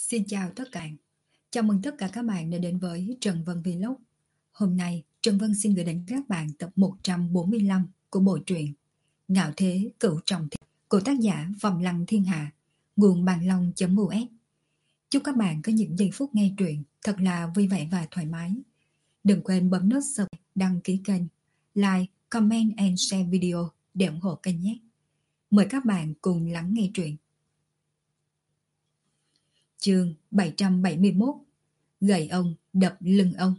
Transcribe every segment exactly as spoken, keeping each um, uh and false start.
Xin chào tất cả. Chào mừng tất cả các bạn đã đến với Trần Vân Vlog. Hôm nay, Trần Vân xin gửi đến các bạn tập một trăm bốn mươi lăm của bộ truyện Ngạo Thế Cửu Trọng Thiên của tác giả Vòng Lăng Thiên Hạ, nguồn bàn long.us. Chúc các bạn có những giây phút nghe truyện thật là vui vẻ và thoải mái. Đừng quên bấm nút subscribe, đăng ký kênh, like, comment and share video để ủng hộ kênh nhé. Mời các bạn cùng lắng nghe truyện. Chương bảy trăm bảy mươi mốt. Gậy ông đập lưng ông.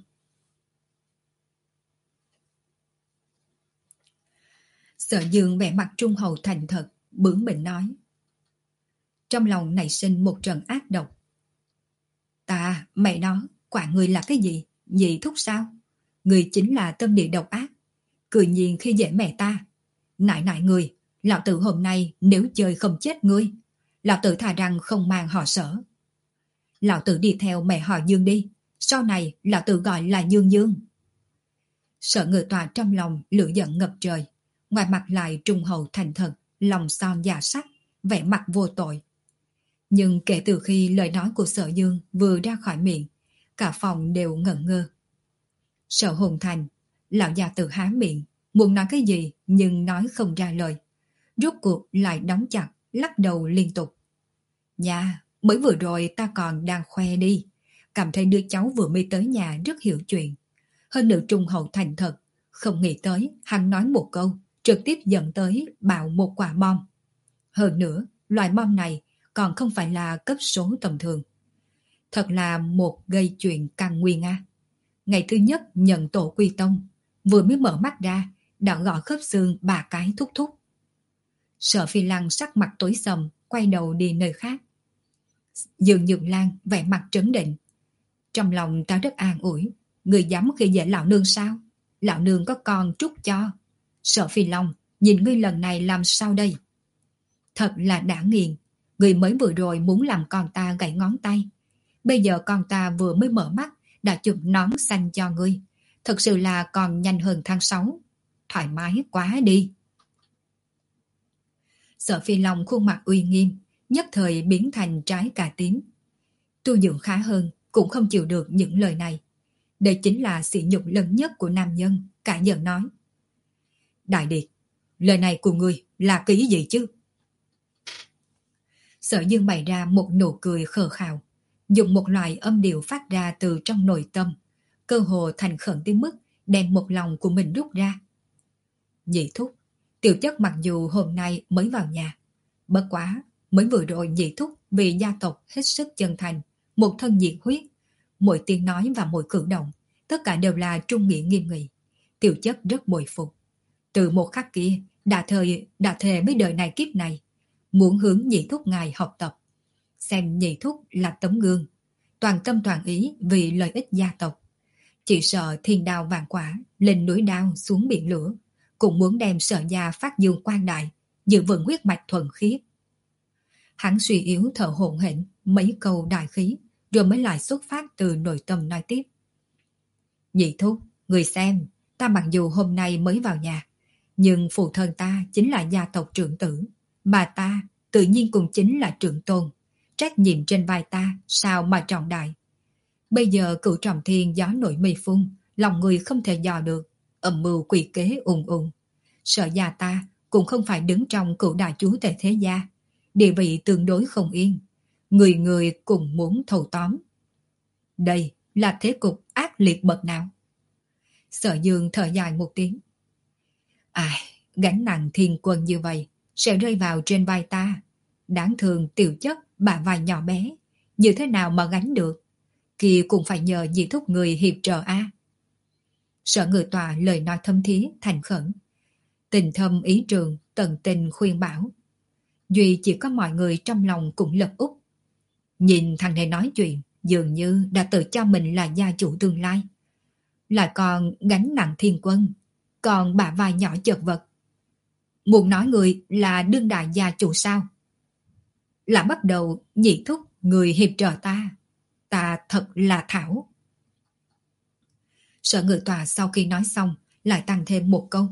Sở Dương vẻ mặt trung hậu thành thật, bướng bỉnh nói. Trong lòng nảy sinh một trận ác độc. Ta, mẹ nó, quả người là cái gì? Nhị thúc sao? Người chính là tâm địa độc ác. Cười nhiên khi dễ mẹ ta. Nại nại người, lão tử hôm nay nếu chơi không chết ngươi, lão tử thà rằng không mang họ Sở. Lão tử đi theo mẹ họ Dương đi, sau này lão tử gọi là Dương Dương. Sở Ngự Tọa trong lòng lửa giận ngập trời, ngoài mặt lại trung hậu thành thật, lòng son dạ sắc, vẻ mặt vô tội. Nhưng kể từ khi lời nói của Sở Dương vừa ra khỏi miệng, cả phòng đều ngẩn ngơ. Sở Hùng Thành, lão già tự há miệng, muốn nói cái gì nhưng nói không ra lời. Rốt cuộc lại đóng chặt, lắc đầu liên tục. Nha, mới vừa rồi ta còn đang khoe đi, cảm thấy đứa cháu vừa mới tới nhà rất hiểu chuyện. Hơn nữa trung hậu thành thật, không nghĩ tới hắn nói một câu, trực tiếp dẫn tới bạo một quả bom. Hơn nữa, loại bom này còn không phải là cấp số tầm thường. Thật là một gây chuyện càng nguyên a. Ngày thứ nhất nhận tổ quy tông, vừa mới mở mắt ra, đã gõ khớp xương ba cái thúc thúc. Sở Phi Lăng sắc mặt tối sầm, quay đầu đi nơi khác. Dương Nhược Lan vẻ mặt trấn định. Trong lòng ta rất an ủi, người dám khi dễ lão nương sao? Lão nương có con trút cho. Sở Phi Long, nhìn ngươi lần này làm sao đây? Thật là đã nghiền, người mới vừa rồi muốn làm con ta gãy ngón tay. Bây giờ con ta vừa mới mở mắt, đã chụp nón xanh cho ngươi. Thật sự là còn nhanh hơn tháng sáu. Thoải mái quá đi. Sở Phi Long khuôn mặt uy nghiêm, nhất thời biến thành trái cà tím. Tu dưỡng khá hơn, cũng không chịu được những lời này. Đây chính là sỉ nhục lớn nhất của nam nhân, cả giận nói. Đại Điệt, lời này của ngươi là cái ý gì chứ? Sở Dương bày ra một nụ cười khờ khào, dùng một loại âm điệu phát ra từ trong nội tâm, cơ hồ thành khẩn tới mức đem một lòng của mình rút ra. Nhị thúc, tiểu chất mặc dù hôm nay mới vào nhà, bất quá mới vừa rồi nhị thúc vì gia tộc hết sức chân thành, một thân nhiệt huyết, mỗi tiếng nói và mỗi cử động, tất cả đều là trung nghĩa nghiêm nghị. Tiểu chất rất bội phục. Từ một khắc kia, đã thời đã thề mấy đời này kiếp này, muốn hướng nhị thúc ngài học tập, xem nhị thúc là tấm gương, toàn tâm toàn ý vì lợi ích gia tộc. Chỉ sợ thiên đao vạn quả, lên núi đao xuống biển lửa, cũng muốn đem Sở gia phát dương quang đại, giữ vững huyết mạch thuần khiết. Hắn suy yếu thở hổn hển mấy câu đại khí, rồi mới lại xuất phát từ nội tâm nói tiếp. Nhị thúc, người xem, ta mặc dù hôm nay mới vào nhà, nhưng phụ thân ta chính là gia tộc trưởng tử, mà ta tự nhiên cũng chính là trưởng tôn. Trách nhiệm trên vai ta sao mà trọng đại. Bây giờ Cửu Trọng Thiên gió nổi mây phun, lòng người không thể dò được, âm mưu quỷ kế ùng ùng. Sở gia ta cũng không phải đứng trong cửu đại chúa tể thế gia, địa vị tương đối không yên, người người cùng muốn thâu tóm. Đây là thế cục ác liệt bậc nào? Sở Dương thở dài một tiếng. Ai, gánh nặng thiên quân như vậy sẽ rơi vào trên vai ta. Đáng thương tiểu chất bả vai nhỏ bé, như thế nào mà gánh được? Kia cũng phải nhờ nhị thúc người hiệp trợ a. Sở Ngự Tọa lời nói thâm thía thành khẩn, tình thâm ý trường, tận tình khuyên bảo. Duy chỉ có mọi người trong lòng cũng lập úp. Nhìn thằng này nói chuyện, dường như đã tự cho mình là gia chủ tương lai. Lại còn gánh nặng thiên quân, còn bả vai nhỏ chật vật. Muốn nói người là đương đại gia chủ sao? Là bắt đầu nhị thúc người hiệp trợ ta. Ta thật là thảo. Sở Ngự Tọa sau khi nói xong, lại tăng thêm một câu.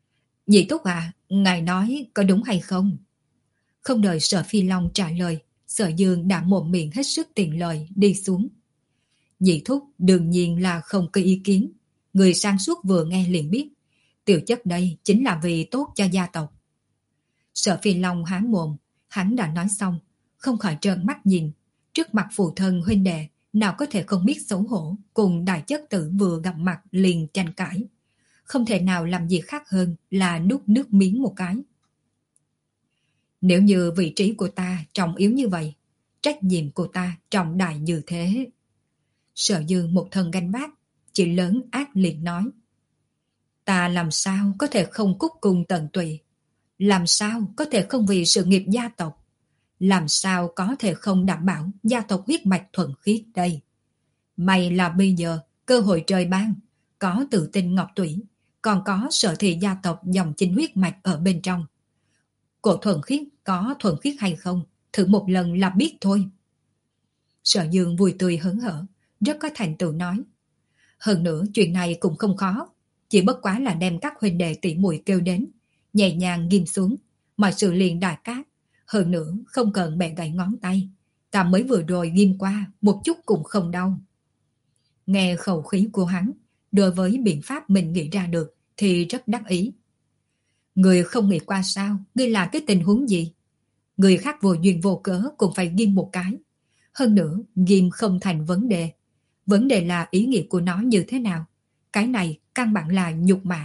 Nhị thúc à, ngài nói có đúng hay không? Không đợi Sở Phi Long trả lời, Sở Dương đã mồm miệng hết sức tiện lời đi xuống. Nhị thúc đương nhiên là không có ý kiến. Người sáng suốt vừa nghe liền biết. Tiểu chất đây chính là vì tốt cho gia tộc. Sở Phi Long há mồm, hắn đã nói xong, không khỏi trợn mắt nhìn. Trước mặt phụ thân huynh đệ, nào có thể không biết xấu hổ, cùng đại chất tử vừa gặp mặt liền tranh cãi. Không thể nào làm gì khác hơn là nuốt nước miếng một cái. Nếu như vị trí của ta trọng yếu như vậy, trách nhiệm của ta trọng đại như thế. Sở Dương một thân gánh vác, chỉ lớn ác liệt nói. Ta làm sao có thể không cúc cung tận tụy? Làm sao có thể không vì sự nghiệp gia tộc? Làm sao có thể không đảm bảo gia tộc huyết mạch thuần khiết đây? May là bây giờ cơ hội trời ban, có tự tin ngọc tủy, còn có Sở Thị gia tộc dòng chính huyết mạch ở bên trong. Cổ thuần khiết có thuần khiết hay không, thử một lần là biết thôi. Sở Dương vui tươi hớn hở, rất có thành tựu nói. Hơn nữa chuyện này cũng không khó, chỉ bất quá là đem các huynh đệ tỷ muội kêu đến, nhẹ nhàng ghim xuống, mọi sự liền đại cát. Hơn nữa không cần bẻ gãy ngón tay, ta mới vừa rồi ghim qua, một chút cũng không đau. Nghe khẩu khí của hắn, đối với biện pháp mình nghĩ ra được thì rất đắc ý. Người không nghĩ qua sao, ngươi là cái tình huống gì? Người khác vô duyên vô cớ cũng phải ghim một cái. Hơn nữa, ghim không thành vấn đề. Vấn đề là ý nghĩa của nó như thế nào. Cái này căn bản là nhục mạ.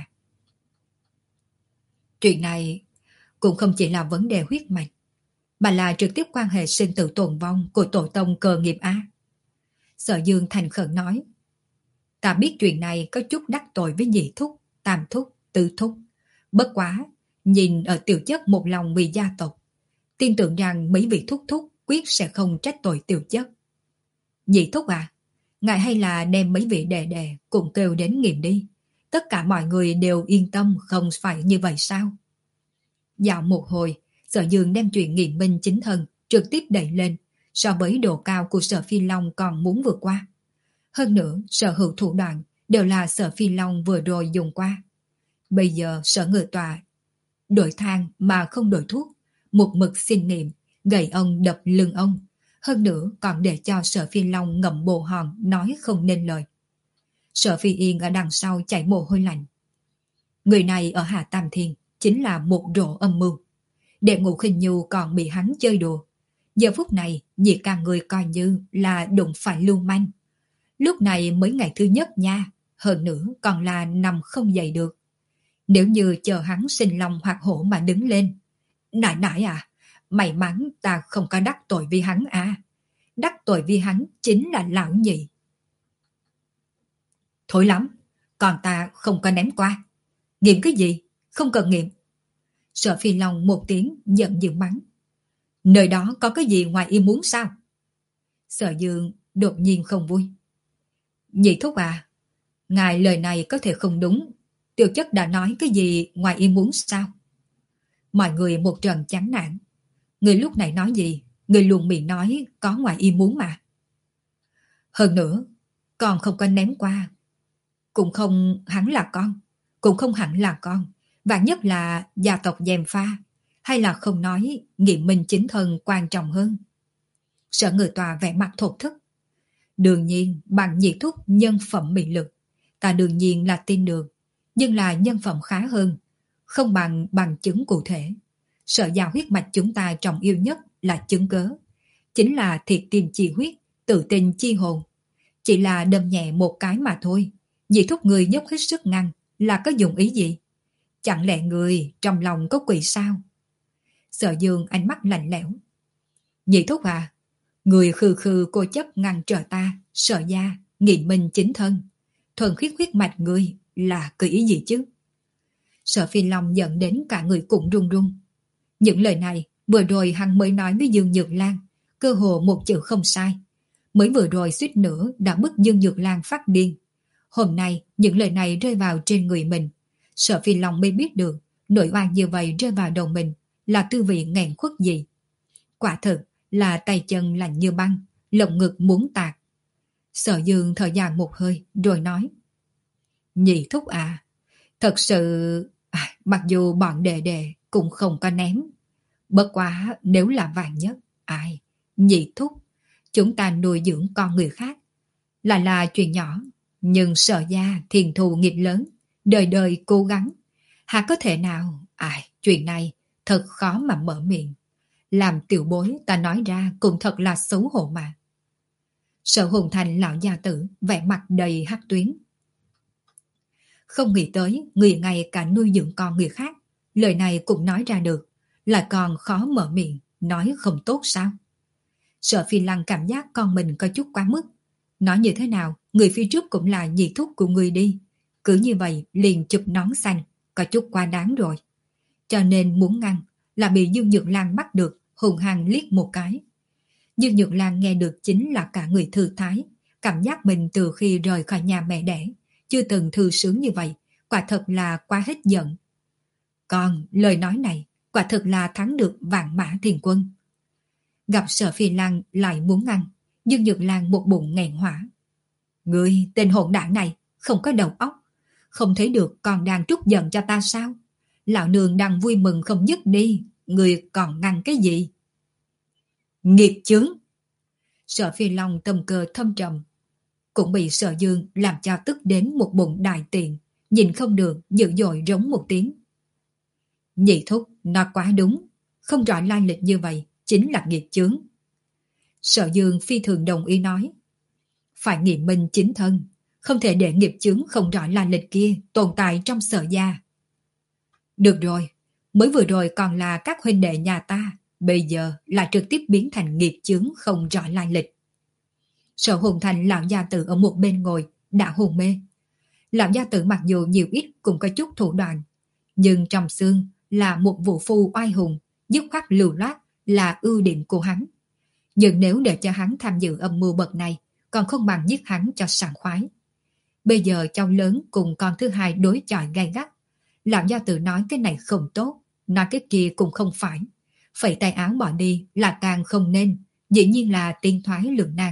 Chuyện này cũng không chỉ là vấn đề huyết mạch, mà là trực tiếp quan hệ sinh tử tồn vong của tổ tông cơ nghiệp á. Sở Dương thành khẩn nói. Ta biết chuyện này có chút đắc tội với nhị thúc, tam thúc, tứ thúc. Bất quá, nhìn ở tiểu chất một lòng vì gia tộc, tin tưởng rằng mấy vị thúc thúc quyết sẽ không trách tội tiểu chất. Nhị thúc à, ngài hay là đem mấy vị đệ đệ cùng kêu đến nghiệm đi. Tất cả mọi người đều yên tâm, không phải như vậy sao? Dạo một hồi, Sở Dương đem chuyện nghiệm minh chính thân trực tiếp đẩy lên, so với độ cao của Sở Phi Long còn muốn vượt qua. Hơn nữa, sở hữu thủ đoạn đều là Sở Phi Long vừa rồi dùng qua. Bây giờ Sở Ngự Tọa đổi thang mà không đổi thuốc, một mực xin niệm, gậy ông đập lưng ông. Hơn nữa còn để cho Sở Phi Long ngậm bồ hòn nói không nên lời. Sở Phi Yên ở đằng sau chảy mồ hôi lạnh. Người này ở Hạ Tam Thiên chính là một rổ âm mưu. Đệ Ngũ Khinh Nhu còn bị hắn chơi đùa. Giờ phút này nhị ca người coi như là đụng phải lưu manh. Lúc này mới ngày thứ nhất nha, hơn nữa còn là nằm không dậy được. Nếu như chờ hắn sinh long hoặc hổ mà đứng lên. Nại nại à, may mắn ta không có đắc tội vì hắn à. Đắc tội vì hắn chính là lão nhị. Thối lắm, còn ta không có ném qua. Nghiệm cái gì? Không cần nghiệm. Sở Phi Long một tiếng giận dữ mắng. Nơi đó có cái gì ngoài ý muốn sao? Sở Dương đột nhiên không vui. Nhị thúc à, ngài lời này có thể không đúng. Tiểu chất đã nói cái gì ngoài ý muốn sao? Mọi người một trận chán nản. Người lúc này nói gì? Người luôn miệng nói có ngoài ý muốn mà. Hơn nữa, còn không có ném qua. Cũng không hắn là con. Cũng không hẳn là con. Và nhất là gia tộc gièm pha. Hay là không nói nghiệm minh chính thân quan trọng hơn. Sở Ngự Tòa vẻ mặt thổn thức. Đương nhiên bằng nhị thúc nhân phẩm mị lực, ta đương nhiên là tin được. Nhưng là nhân phẩm khá hơn, không bằng bằng chứng cụ thể. Sở giao huyết mạch chúng ta trọng yêu nhất là chứng cớ. Chính là thiệt tim chi huyết, tự tin chi hồn. Chỉ là đâm nhẹ một cái mà thôi. Nhị thúc người nhốc hết sức ngăn là có dụng ý gì? Chẳng lẽ người trong lòng có quỷ sao? Sở Dương ánh mắt lạnh lẽo. Nhị thúc à, người khư khư cô chấp ngăn trở ta, Sở gia, nghiệm minh chính thân. Thuần khiết huyết mạch người là cái ý gì chứ? Sở Phi Long giận đến cả người cũng run run. Những lời này vừa rồi hắn mới nói với Dương Nhược Lan, cơ hồ một chữ không sai. Mới vừa rồi suýt nữa đã bức Dương Nhược Lan phát điên. Hôm nay những lời này rơi vào trên người mình. Sở Phi Long mới biết được nỗi oan như vậy rơi vào đầu mình là tư vị nghẹn khuất gì. Quả thực là tay chân lạnh như băng, lồng ngực muốn tạc. Sở Dương thở dài một hơi rồi nói. Nhị thúc à, thật sự à, mặc dù bọn đệ đệ cũng không có ném. Bất quá nếu là vàng nhất, ai, Nhị thúc, chúng ta nuôi dưỡng con người khác là là chuyện nhỏ, nhưng Sở gia thiền thù nghiệp lớn, đời đời cố gắng. Hả có thể nào, ai, chuyện này thật khó mà mở miệng. Làm tiểu bối ta nói ra cũng thật là xấu hổ mà. Sở Hùng Thành lão gia tử vẻ mặt đầy hắc tuyến. Không nghĩ tới người ngay cả nuôi dưỡng con người khác, lời này cũng nói ra được, lại còn khó mở miệng, nói không tốt sao? Sở Phi Lăng cảm giác con mình có chút quá mức. Nói như thế nào, người phía trước cũng là nhị thúc của người đi. Cứ như vậy liền chụp nón xanh, có chút quá đáng rồi. Cho nên muốn ngăn, là bị Dương Nhược Lan bắt được, hùng hăng liếc một cái. Dương Nhược Lan nghe được chính là cả người thư thái, cảm giác mình từ khi rời khỏi nhà mẹ đẻ, chưa từng thư sướng như vậy, quả thật là quá hết giận. Còn lời nói này, quả thật là thắng được vạn mã thiền quân. Gặp Sở Phi Lăng lại muốn ngăn, Dương Nhược Lan một bụng nghẹn hỏa. Người tên hỗn đảng này không có đầu óc, không thấy được còn đang trút giận cho ta sao? Lão nương đang vui mừng không dứt đi, người còn ngăn cái gì? Nghiệp chướng! Sở Phi Long tâm cơ thâm trầm, cũng bị Sở Dương làm cho tức đến một bụng đại tiện, nhìn không được dữ dội rống một tiếng. Nhị thúc, nó quá đúng, không rõ lai lịch như vậy, chính là nghiệp chướng. Sở Dương phi thường đồng ý nói. Phải nghiệm minh chính thân, không thể để nghiệp chướng không rõ lai lịch kia tồn tại trong Sở gia. Được rồi, mới vừa rồi còn là các huynh đệ nhà ta, bây giờ là trực tiếp biến thành nghiệp chướng không rõ lai lịch. Sở Hùng Thành lão gia tử ở một bên ngồi, đã hôn mê. Lão gia tử mặc dù nhiều ít cũng có chút thủ đoạn, nhưng trong xương là một vũ phu oai hùng, dứt khoát lưu loát là ưu điểm của hắn. Nhưng nếu để cho hắn tham dự âm mưu bậc này, còn không bằng giết hắn cho sảng khoái. Bây giờ cháu lớn cùng con thứ hai đối chọi gay gắt. Lão gia tử nói cái này không tốt, nói cái kia cũng không phải. Phẩy tay áo bỏ đi là càng không nên, dĩ nhiên là tiên thoái lưỡng nan.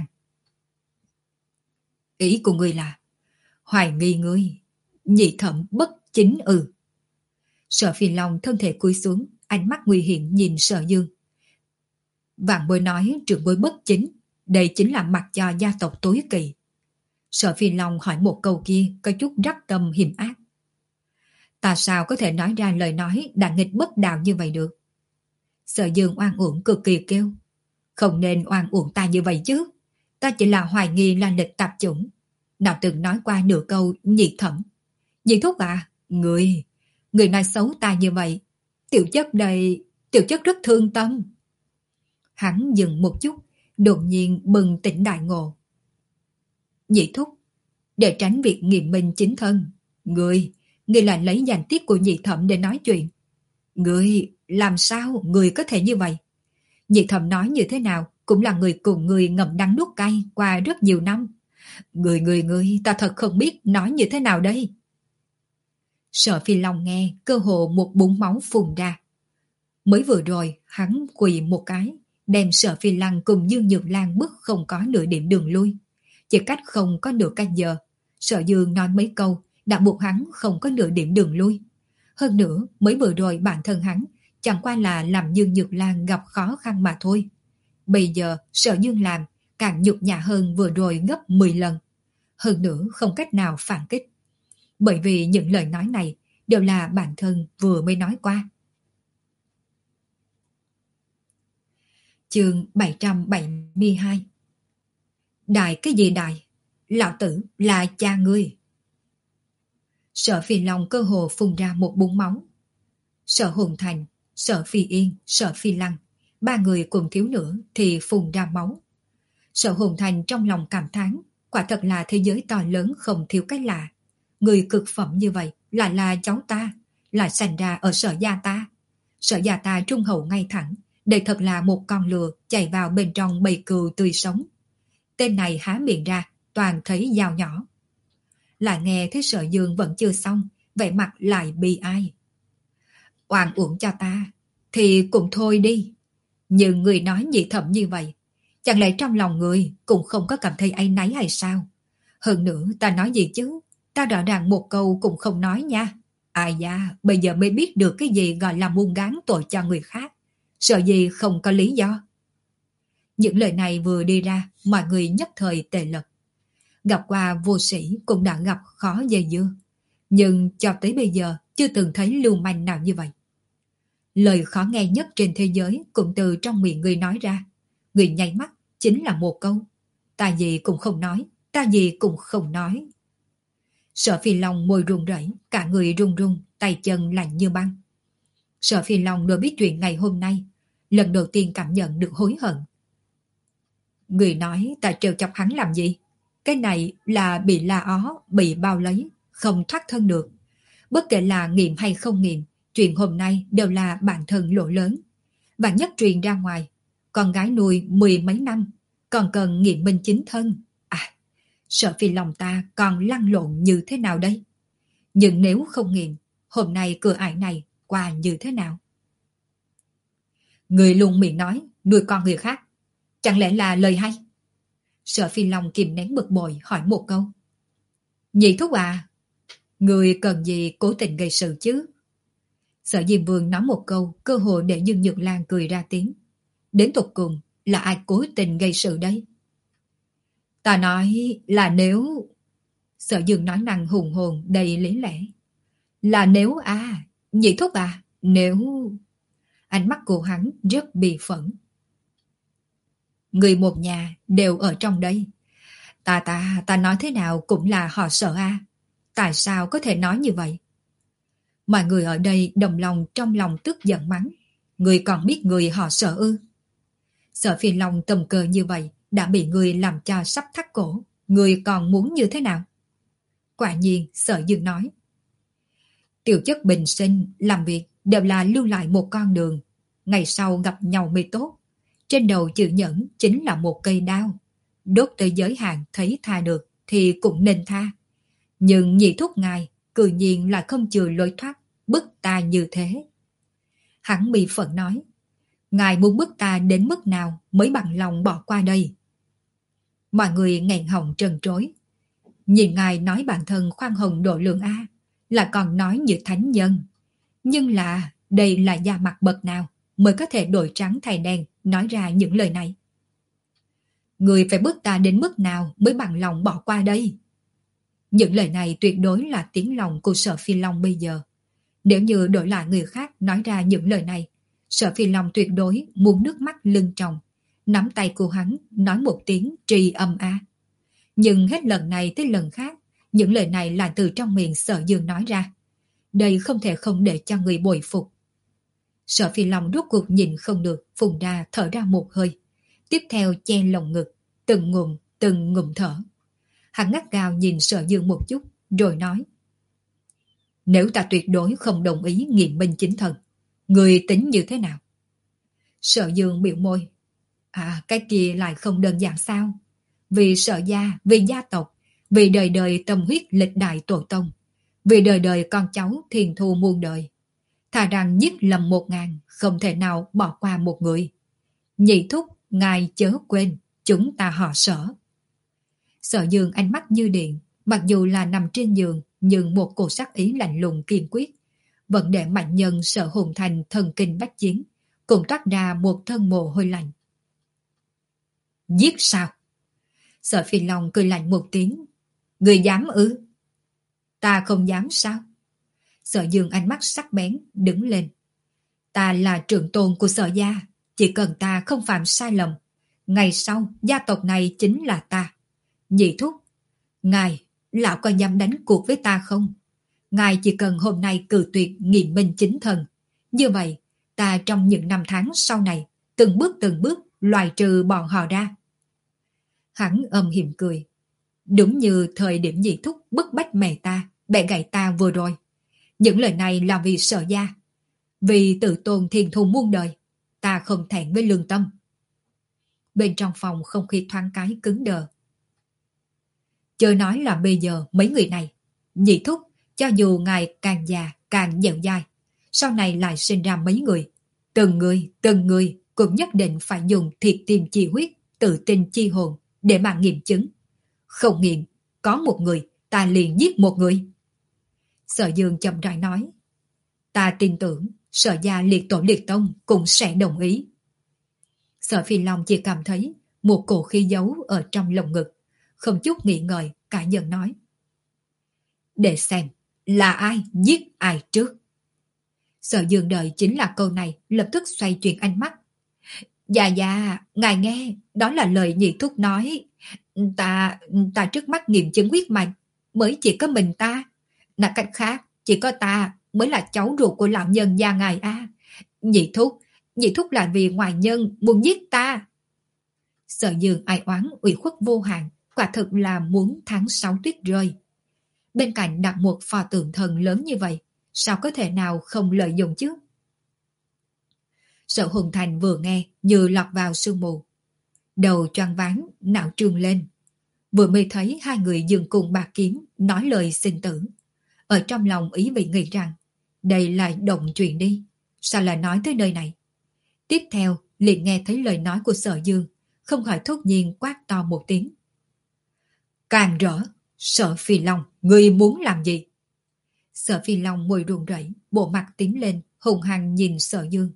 Ý của ngươi là hoài nghi ngươi, nhị thẩm bất chính ư? Sở Phi Long thân thể cúi xuống, ánh mắt nguy hiểm nhìn Sở Dương. Vạn bối nói trưởng bối bất chính, đây chính là mặt cho gia tộc tối kỵ. Sở Phi Long hỏi một câu kia có chút rắc tâm hiểm ác. Ta sao có thể nói ra lời nói đã nghịch bất đạo như vậy được? Sở Dương oan uổng cực kỳ kêu. Không nên oan uổng ta như vậy chứ. Ta chỉ là hoài nghi là lịch tạp chủng. Nào từng nói qua nửa câu nhị thẩm. Nhị thúc à, người, người nói xấu ta như vậy. Tiểu chất đây, tiểu chất rất thương tâm. Hắn dừng một chút, đột nhiên bừng tỉnh đại ngộ. Nhị thúc, để tránh việc nghiệm minh chính thân, người, người lại lấy danh tiết của nhị thẩm để nói chuyện. Người, làm sao người có thể như vậy? Nhị thẩm nói như thế nào cũng là người cùng người ngậm đắng nuốt cay qua rất nhiều năm. Người người người, ta thật không biết nói như thế nào đây. Sở Phi Long nghe cơ hồ một búng máu phun ra. Mới vừa rồi hắn quỳ một cái, đem Sở Phi Lăng cùng Dương Nhược Lan bức không có nửa điểm đường lui. Chỉ cách không có nửa canh giờ, Sở Dương nói mấy câu đã buộc hắn không có nửa điểm đường lui. Hơn nữa, mới vừa rồi bản thân hắn chẳng qua là làm Dương Nhược Lan gặp khó khăn mà thôi. Bây giờ Sở Dương làm càng nhục nhã hơn vừa rồi gấp mười lần. Hơn nữa không cách nào phản kích. Bởi vì những lời nói này đều là bản thân vừa mới nói qua. Chương bảy trăm bảy mươi hai. Đại cái gì đại? Lão tử là cha ngươi. Sở Phi Long cơ hồ phun ra một búng máu. Sở Hùng Thành, Sở Phi Yên, Sở Phi Lăng, ba người cùng thiếu nữa thì phun ra máu. Sở Hùng Thành trong lòng cảm thán, quả thật là thế giới to lớn không thiếu cái lạ. Người cực phẩm như vậy lại là cháu ta, lại sanh ra ở Sở gia ta. Sở gia ta trung hậu ngay thẳng, đây thật là một con lừa chạy vào bên trong bầy cừu tươi sống. Tên này há miệng ra, toàn thấy dao nhỏ. Lại nghe thấy Sở Dương vẫn chưa xong, vẻ mặt lại bi ai. Oan uổng cho ta, thì cũng thôi đi. Nhưng người nói nhị thẩm như vậy, chẳng lẽ trong lòng người cũng không có cảm thấy áy náy hay sao? Hơn nữa ta nói gì chứ, ta rõ ràng một câu cũng không nói nha. Ai da, bây giờ mới biết được cái gì gọi là buôn gán tội cho người khác. Sợ gì không có lý do. Những lời này vừa đi ra, mọi người nhất thời tề lật. Gặp qua vô sĩ cũng đã gặp khó dây dưa, nhưng cho tới bây giờ chưa từng thấy lưu manh nào như vậy. Lời khó nghe nhất trên thế giới cũng từ trong miệng người nói ra. Người nháy mắt chính là một câu: ta gì cũng không nói, ta gì cũng không nói. Sở Phi Long môi run rẩy, cả người run run, tay chân lạnh như băng. Sở Phi Long đã biết chuyện ngày hôm nay, lần đầu tiên cảm nhận được hối hận. Người nói ta trêu chọc hắn làm gì? Cái này là bị la ó, bị bao lấy, không thoát thân được. Bất kể là nghiệm hay không nghiệm, chuyện hôm nay đều là bản thân lỗ lớn. Và nhất truyền ra ngoài, con gái nuôi mười mấy năm, còn cần nghiệm minh chính thân. À, Sở Phi Long ta còn lăn lộn như thế nào đây? Nhưng nếu không nghiệm, hôm nay cửa ải này qua như thế nào? Người luôn miệng nói nuôi con người khác, chẳng lẽ là lời hay? Sở Phi Long kìm nén bực bội hỏi một câu. Nhị thúc à, người cần gì cố tình gây sự chứ? Sở Diêm Vương nói một câu, cơ hội để Dương Nhược Lan cười ra tiếng. Đến tột cùng là ai cố tình gây sự đây? Ta nói là nếu... Sở Dương nói năng hùng hồn đầy lý lẽ. Là nếu à, nhị thúc à, nếu... Ánh mắt của hắn rất bi phẫn. Người một nhà đều ở trong đây. Ta ta, ta nói thế nào cũng là họ Sở a. Tại sao có thể nói như vậy? Mọi người ở đây đồng lòng trong lòng tức giận mắng. Người còn biết người họ Sở ư? Sở Phi Long tầm cờ như vậy đã bị người làm cho sắp thắt cổ. Người còn muốn như thế nào? Quả nhiên Sở Dương nói. Tiểu chất bình sinh, làm việc đều là lưu lại một con đường. Ngày sau gặp nhau mới tốt. Trên đầu chữ nhẫn chính là một cây đao. Đốt tới giới hạn thấy tha được thì cũng nên tha. Nhưng nhị thúc ngài cự nhiên là không chừa lối thoát, bức ta như thế. Hắn bị phẫn nói. Ngài muốn bức ta đến mức nào mới bằng lòng bỏ qua đây? Mọi người nghẹn họng trần trối. Nhìn ngài nói bản thân khoan hồng độ lượng A, là còn nói như thánh nhân. Nhưng là đây là da mặt bậc nào mới có thể đổi trắng thay đen nói ra những lời này? Người phải bức ta đến mức nào mới bằng lòng bỏ qua đây? Những lời này tuyệt đối là tiếng lòng của Sở Phi Long bây giờ. Nếu như đổi lại người khác nói ra những lời này, Sở Phi Long tuyệt đối muốn nước mắt lưng tròng, nắm tay của hắn nói một tiếng tri âm a. Nhưng hết lần này tới lần khác, những lời này là từ trong miệng Sở Dương nói ra. Đây không thể không để cho người bội phục. Sở Phi Long rốt cuộc nhìn không được, phun ra thở ra một hơi. Tiếp theo che lồng ngực, từng ngụm, từng ngụm thở. Hắn ngắt gao nhìn Sở Dương một chút, rồi nói. Nếu ta tuyệt đối không đồng ý nghiệm minh chính thần, người tính như thế nào? Sở Dương biểu môi. À, cái kia lại không đơn giản sao? Vì Sở gia, vì gia tộc, vì đời đời tâm huyết lịch đại tổ tông, vì đời đời con cháu thiền thu muôn đời. Thà rằng giết lầm một ngàn, không thể nào bỏ qua một người. Nhị thúc, ngài chớ quên, chúng ta họ Sở. Sở Dương ánh mắt như điện, mặc dù là nằm trên giường, nhưng một cổ sắc ý lạnh lùng kiên quyết. Vẫn để mạnh nhân Sở hồn thành thần kinh bách chiến, cùng toát ra một thân mồ hôi lạnh. Giết sao? Sở Phi Long cười lạnh một tiếng. Người dám ư? Ta không dám sao? Sở Dương ánh mắt sắc bén, đứng lên. Ta là trưởng tôn của Sở gia, chỉ cần ta không phạm sai lầm, ngày sau gia tộc này chính là ta. Nhị thúc, ngài, lão có dám đánh cuộc với ta không? Ngài chỉ cần hôm nay cự tuyệt nghiệm minh chính thần. Như vậy, ta trong những năm tháng sau này, từng bước từng bước loại trừ bọn họ ra. Hắn âm hiểm cười. Đúng như thời điểm nhị thúc bức bách mẹ ta, bẻ gãy ta vừa rồi. Những lời này là vì Sở gia. Vì tự tôn thiên thu muôn đời, ta không thẹn với lương tâm. Bên trong phòng không khí thoáng cái cứng đờ. Chớ nói là bây giờ mấy người này, nhị thúc, cho dù ngài càng già càng dẻo dai, sau này lại sinh ra mấy người. Từng người, từng người cũng nhất định phải dùng thiệt tim chi huyết, tự tin chi hồn để mà nghiệm chứng. Không nghiệm, có một người, ta liền giết một người. Sở Dương chậm rãi nói. Ta tin tưởng Sở gia liệt tổ liệt tông cũng sẽ đồng ý. Sở Phi Long chỉ cảm thấy một cổ khí giấu ở trong lồng ngực, không chút nghĩ ngợi, cả giận nói. Để xem, là ai giết ai trước? Sở Dương đợi chính là câu này, lập tức xoay chuyển ánh mắt. Dạ dạ, ngài nghe, đó là lời nhị thúc nói. Ta, ta trước mắt nghiệm chứng huyết mạch, mới chỉ có mình ta. Nói cách khác, chỉ có ta mới là cháu ruột của lão nhân gia ngài a. Nhị thúc, nhị thúc là vì ngoại nhân muốn giết ta. Sở Dương ai oán ủy khuất vô hạn, quả thực là muốn tháng sáu tuyết rơi. Bên cạnh đặt một pho tượng thần lớn như vậy, sao có thể nào không lợi dụng chứ? Sở Hùng Thành vừa nghe như lọt vào sương mù. Đầu choáng váng, não trương lên. Vừa mới thấy hai người dừng cùng bạc kiếm, nói lời sinh tử. Ở trong lòng ý vị nghĩ rằng, đây là động chuyện đi, sao lại nói tới nơi này? Tiếp theo, liền nghe thấy lời nói của Sở Dương, không khỏi thốt nhiên quát to một tiếng. Càng rỡ, Sở Phi Long, ngươi muốn làm gì? Sở Phi Long môi run rẩy, bộ mặt tím lên, hùng hăng nhìn Sở Dương.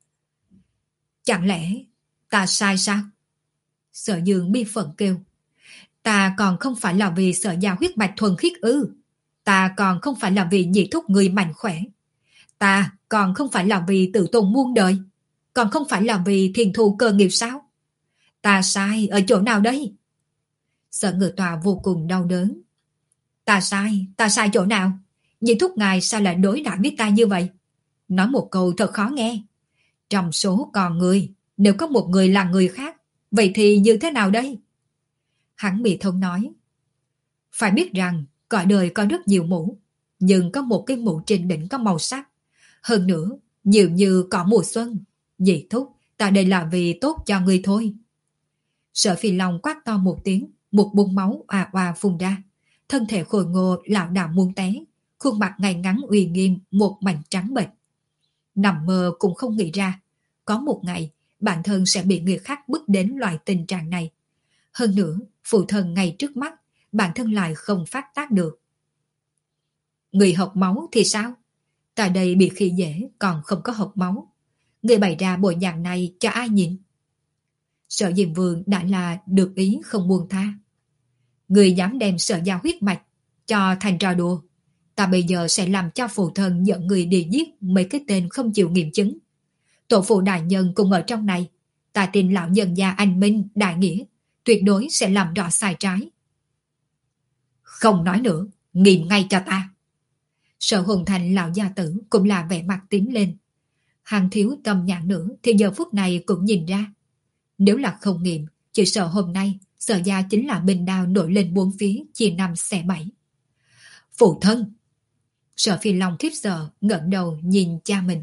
Chẳng lẽ ta sai sao? Sở Dương bi phẫn kêu. Ta còn không phải là vì Sở gia huyết mạch thuần khiết ư? Ta còn không phải là vì nhị thúc người mạnh khỏe? Ta còn không phải là vì tự tôn muôn đời? Còn không phải là vì thiền thù cơ nghiệp sao? Ta sai ở chỗ nào đây? Sở Ngự Tòa vô cùng đau đớn. Ta sai, ta sai chỗ nào? Nhị thúc ngài sao lại đối đãi với ta như vậy? Nói một câu thật khó nghe. Trong số con người, nếu có một người là người khác, vậy thì như thế nào đây? Hắn bị thông nói. Phải biết rằng, cõi đời có rất nhiều mũ, nhưng có một cái mũ trên đỉnh có màu sắc. Hơn nữa, nhiều như cỏ mùa xuân. Nhị thúc, ta đây là vì tốt cho người thôi. Sở Phi Long quát to một tiếng, một bung máu òa òa phun ra. Thân thể khôi ngô lảo đảo muôn té, khuôn mặt ngay ngắn uy nghiêm, một mảnh trắng bệch. Nằm mơ cũng không nghĩ ra, có một ngày bản thân sẽ bị người khác bước đến loại tình trạng này. Hơn nữa, phụ thân ngay trước mắt, bản thân lại không phát tác được. Người học máu thì sao? Tại đây bị khi dễ còn không có học máu. Người bày ra bộ dạng này cho ai nhìn? Sở Diêm Vương đã là được ý không buông tha. Người dám đem Sở gia huyết mạch cho thành trò đùa. Ta bây giờ sẽ làm cho phụ thân dẫn người đi giết mấy cái tên không chịu nghiệm chứng. Tổ phụ đại nhân cùng ở trong này. Ta tin lão nhân gia anh minh, đại nghĩa, tuyệt đối sẽ làm rõ sai trái. Không nói nữa, nghiệm ngay cho ta. Sở Hùng Thành lão gia tử cũng là vẻ mặt tím lên. Hàng thiếu tâm nhãn nữa thì giờ phút này cũng nhìn ra. Nếu là không nghiệm, chỉ sợ hôm nay Sở gia chính là bình đao nổi lên bốn phía, chia năm xẻ bảy. Phụ thân! Sở Phi Long khiếp sợ, ngẩng đầu nhìn cha mình.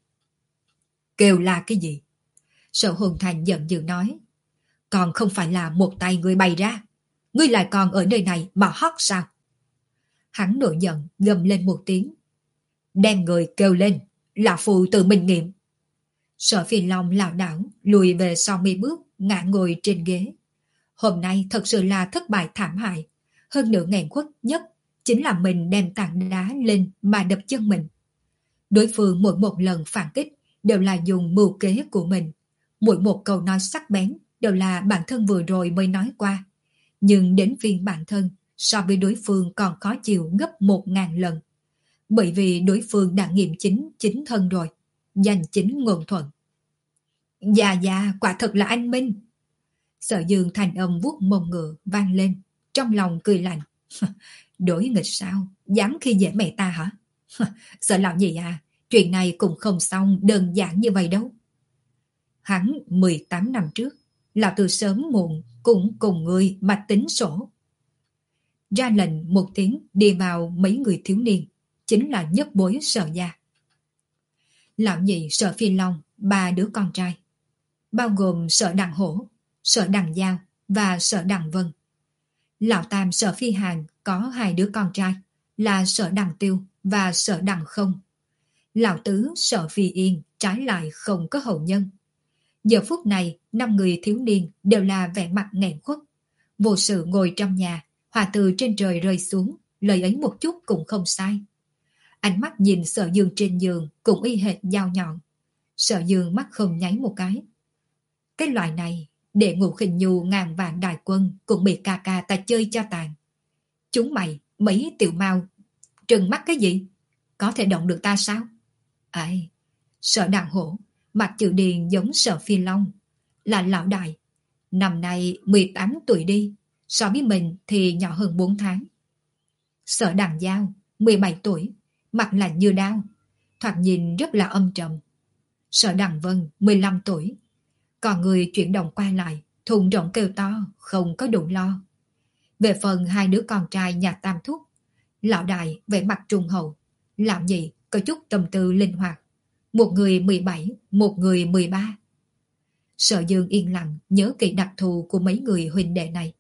Kêu là cái gì? Sở Hùng Thành giận dữ nói. Còn không phải là một tay người bày ra. Ngươi lại còn ở nơi này mà hót sao? Hắn nổi giận, gầm lên một tiếng. Đem người kêu lên, là phụ tự mình nghiệm. Sở Phi Long lảo đảo, lùi về sau mấy bước, ngã ngồi trên ghế. Hôm nay thật sự là thất bại thảm hại. Hơn nữa nghẹn khuất nhất chính là mình đem tảng đá lên mà đập chân mình. Đối phương mỗi một lần phản kích đều là dùng mưu kế của mình. Mỗi một câu nói sắc bén đều là bản thân vừa rồi mới nói qua. Nhưng đến phiên bản thân so với đối phương còn khó chịu gấp một ngàn lần. Bởi vì đối phương đã nghiệm chính chính thân rồi. Danh chính ngôn thuận. Dạ dạ, quả thật là anh Minh. Sở Dương thành âm vuốt mông ngựa vang lên. Trong lòng cười lạnh. Đối nghịch sao? Dám khi dễ mẹ ta hả? Sợ làm gì à? Chuyện này cũng không xong đơn giản như vậy đâu. Hắn mười tám năm trước là từ sớm muộn cũng cùng người mà tính sổ. Ra lệnh một tiếng đi vào mấy người thiếu niên, chính là nhất bối Sở gia. Lão nhị Sở Phi Long, ba đứa con trai, bao gồm Sở Đằng Hổ, Sở Đằng Giao và Sở Đằng Vân. Lão tam Sở Phi Hàn có hai đứa con trai là Sở Đằng Tiêu và Sở Đằng Không. Lão tứ Sở Phi Yên trái lại không có hậu nhân. Giờ phút này, năm người thiếu niên đều là vẻ mặt nghẹn khuất. Vô sự ngồi trong nhà, hòa từ trên trời rơi xuống, lời ấy một chút cũng không sai. Ánh mắt nhìn Sở Dương trên giường cũng y hệt dao nhọn. Sở Dương mắt không nháy một cái. Cái loại này, để Ngũ Khinh Nhu ngàn vạn đại quân cũng bị ca ca ta chơi cho tàn. Chúng mày, mấy tiểu mau, trừng mắt cái gì? Có thể động được ta sao? Ai, Sở Đàn Hổ, mặt chữ điền giống Sở Phi Long, là lão đại. Năm nay mười tám tuổi đi, so với mình thì nhỏ hơn bốn tháng. Sở Đàn Giao, mười bảy tuổi, mặt lạnh như đao, thoạt nhìn rất là âm trầm. Sở Đàn Vân, mười lăm tuổi, còn người chuyển động qua lại, thùng rộng kêu to, không có đủ lo. Về phần hai đứa con trai nhà Tam Thúc, lão đại vẻ mặt trung hậu, lão nhị có chút tâm tư linh hoạt, một người mười bảy, một người mười ba. Sở Dương yên lặng nhớ kỹ đặc thù của mấy người huynh đệ này.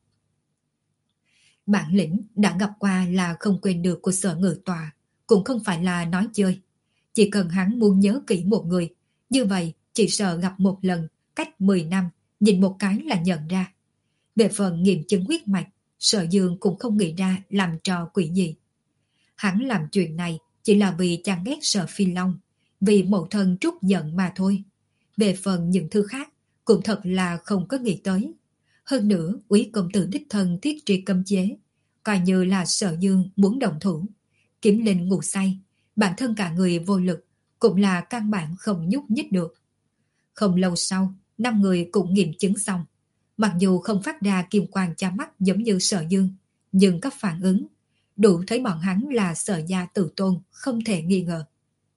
Bản lĩnh đã gặp qua là không quên được của Sở Ngự Tòa, cũng không phải là nói chơi. Chỉ cần hắn muốn nhớ kỹ một người, như vậy chỉ sợ gặp một lần, cách mười năm, nhìn một cái là nhận ra. Về phần nghiệm chứng huyết mạch, Sở Dương cũng không nghĩ ra làm trò quỷ gì. Hắn làm chuyện này chỉ là vì chán ghét Sở Phi Long, vì mẫu thân trút giận mà thôi. Về phần những thứ khác, cũng thật là không có nghĩ tới. Hơn nữa, Úy công tử đích thân thiết tri cấm chế, coi như là Sở Dương muốn động thủ. Kiếm linh ngủ say, bản thân cả người vô lực, cũng là căn bản không nhúc nhích được. Không lâu sau, năm người cũng nghiệm chứng xong. Mặc dù không phát ra kim quang cha mắt giống như Sở Dương, nhưng các phản ứng đủ thấy bọn hắn là Sở gia tử tôn, không thể nghi ngờ.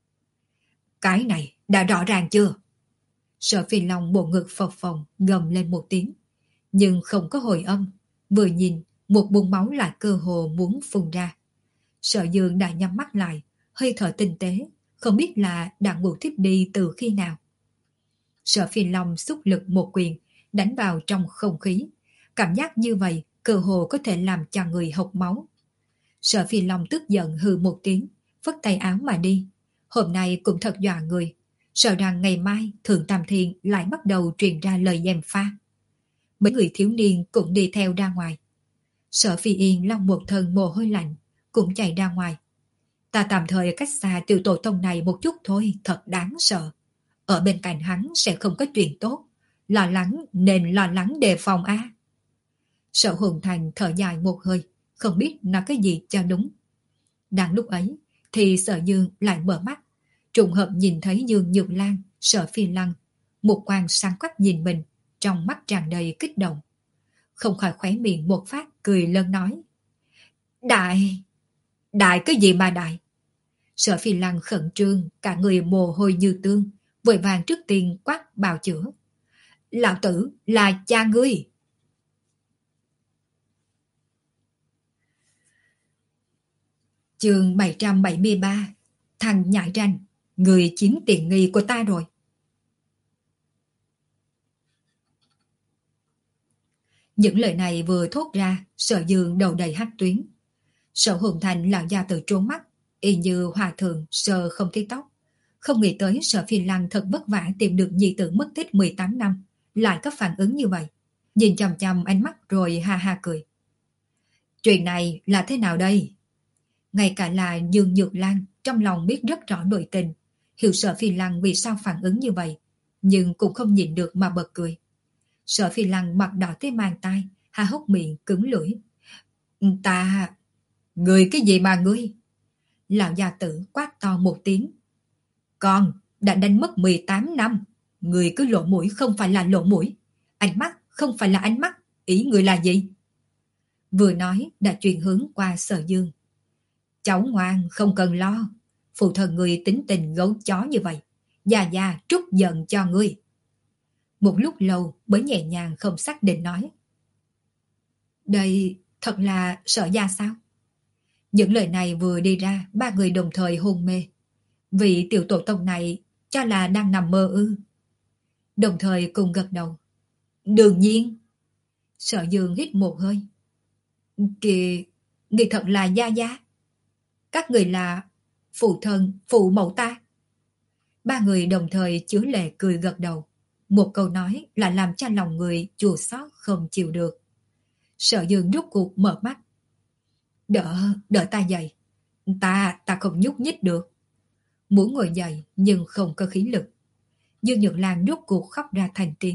Cái này đã rõ ràng chưa? Sở Phi Long bộ ngực phập phồng gầm lên một tiếng, nhưng không có hồi âm. Vừa nhìn, một bung máu lại cơ hồ muốn phun ra. Sở Dương đã nhắm mắt lại, hơi thở tinh tế, không biết là đã ngủ thiếp đi từ khi nào. Sở Phi Long xúc lực một quyền, đánh vào trong không khí. Cảm giác như vậy cơ hồ có thể làm cho người hộc máu. Sở Phi Long tức giận hừ một tiếng, phất tay áo mà đi. Hôm nay cũng thật dọa người, sợ rằng ngày mai Thượng Tam Thiên lại bắt đầu truyền ra lời gièm pha. Mấy người thiếu niên cũng đi theo ra ngoài. Sở Phi Yên long một thân mồ hôi lạnh, cũng chạy ra ngoài. Ta tạm thời cách xa tiểu tổ tông này một chút thôi, thật đáng sợ. Ở bên cạnh hắn sẽ không có chuyện tốt. Lo lắng nên lo lắng đề phòng a. À. Sở Hùng Thành thở dài một hơi, không biết nói cái gì cho đúng. Đang lúc ấy thì Sở Dương lại mở mắt, trùng hợp nhìn thấy Dương Nhược Lan, Sở Phi Lăng, một quan sáng quắc nhìn mình, trong mắt tràn đầy kích động. Không khỏi khóe miệng một phát cười lớn nói: Đại, đại cái gì mà đại? Sở Phi Lăng khẩn trương, cả người mồ hôi như tương, vội vàng trước tiên quát bào chữa: Lão tử là cha ngươi. Chương bảy trăm bảy mươi ba. Thằng nhãi ranh, người chiếm tiện nghi của ta rồi. Những lời này vừa thốt ra, Sở Dương đầu đầy hắc tuyến. Sở Hùng Thành lão gia tự trốn mắt, y như hòa thượng sờ không thấy tóc. Không nghĩ tới Sở Phi Lăng thật vất vả tìm được nhi tử mất tích mười tám năm, lại có phản ứng như vậy. Nhìn chằm chằm ánh mắt rồi ha ha cười. Chuyện này là thế nào đây? Ngay cả là Dương Nhược Lan trong lòng biết rất rõ nội tình, hiểu Sở Phi Lăng vì sao phản ứng như vậy, nhưng cũng không nhịn được mà bật cười. Sở Phi Lăng mặt đỏ tới mang tai, há hốc miệng cứng lưỡi. Ta... Người cái gì mà ngươi? Lão gia tử quát to một tiếng. Con đã đánh mất mười tám năm, người cứ lộ mũi không phải là lộ mũi, ánh mắt không phải là ánh mắt, ý người là gì? Vừa nói đã chuyển hướng qua Sở Dương. Cháu ngoan không cần lo, phụ thân người tính tình gấu chó như vậy, già già trút giận cho ngươi. Một lúc lâu mới nhẹ nhàng không xác định nói. Đây thật là Sở gia sao? Những lời này vừa đi ra, ba người đồng thời hôn mê. Vị tiểu tổ tông này cho là đang nằm mơ ư? Đồng thời cùng gật đầu. Đương nhiên. Sở Dương hít một hơi. Kìa, người thật là gia gia. Các người là phụ thân, phụ mẫu ta. Ba người đồng thời chứa lệ cười gật đầu. Một câu nói là làm cho lòng người chua xót không chịu được. Sở Dương rút cuộc mở mắt. Đỡ, đỡ ta dậy. Ta, ta không nhúc nhích được. Muốn ngồi dậy nhưng không có khí lực. Dương Nhược Lan rút cuộc khóc ra thành tiếng.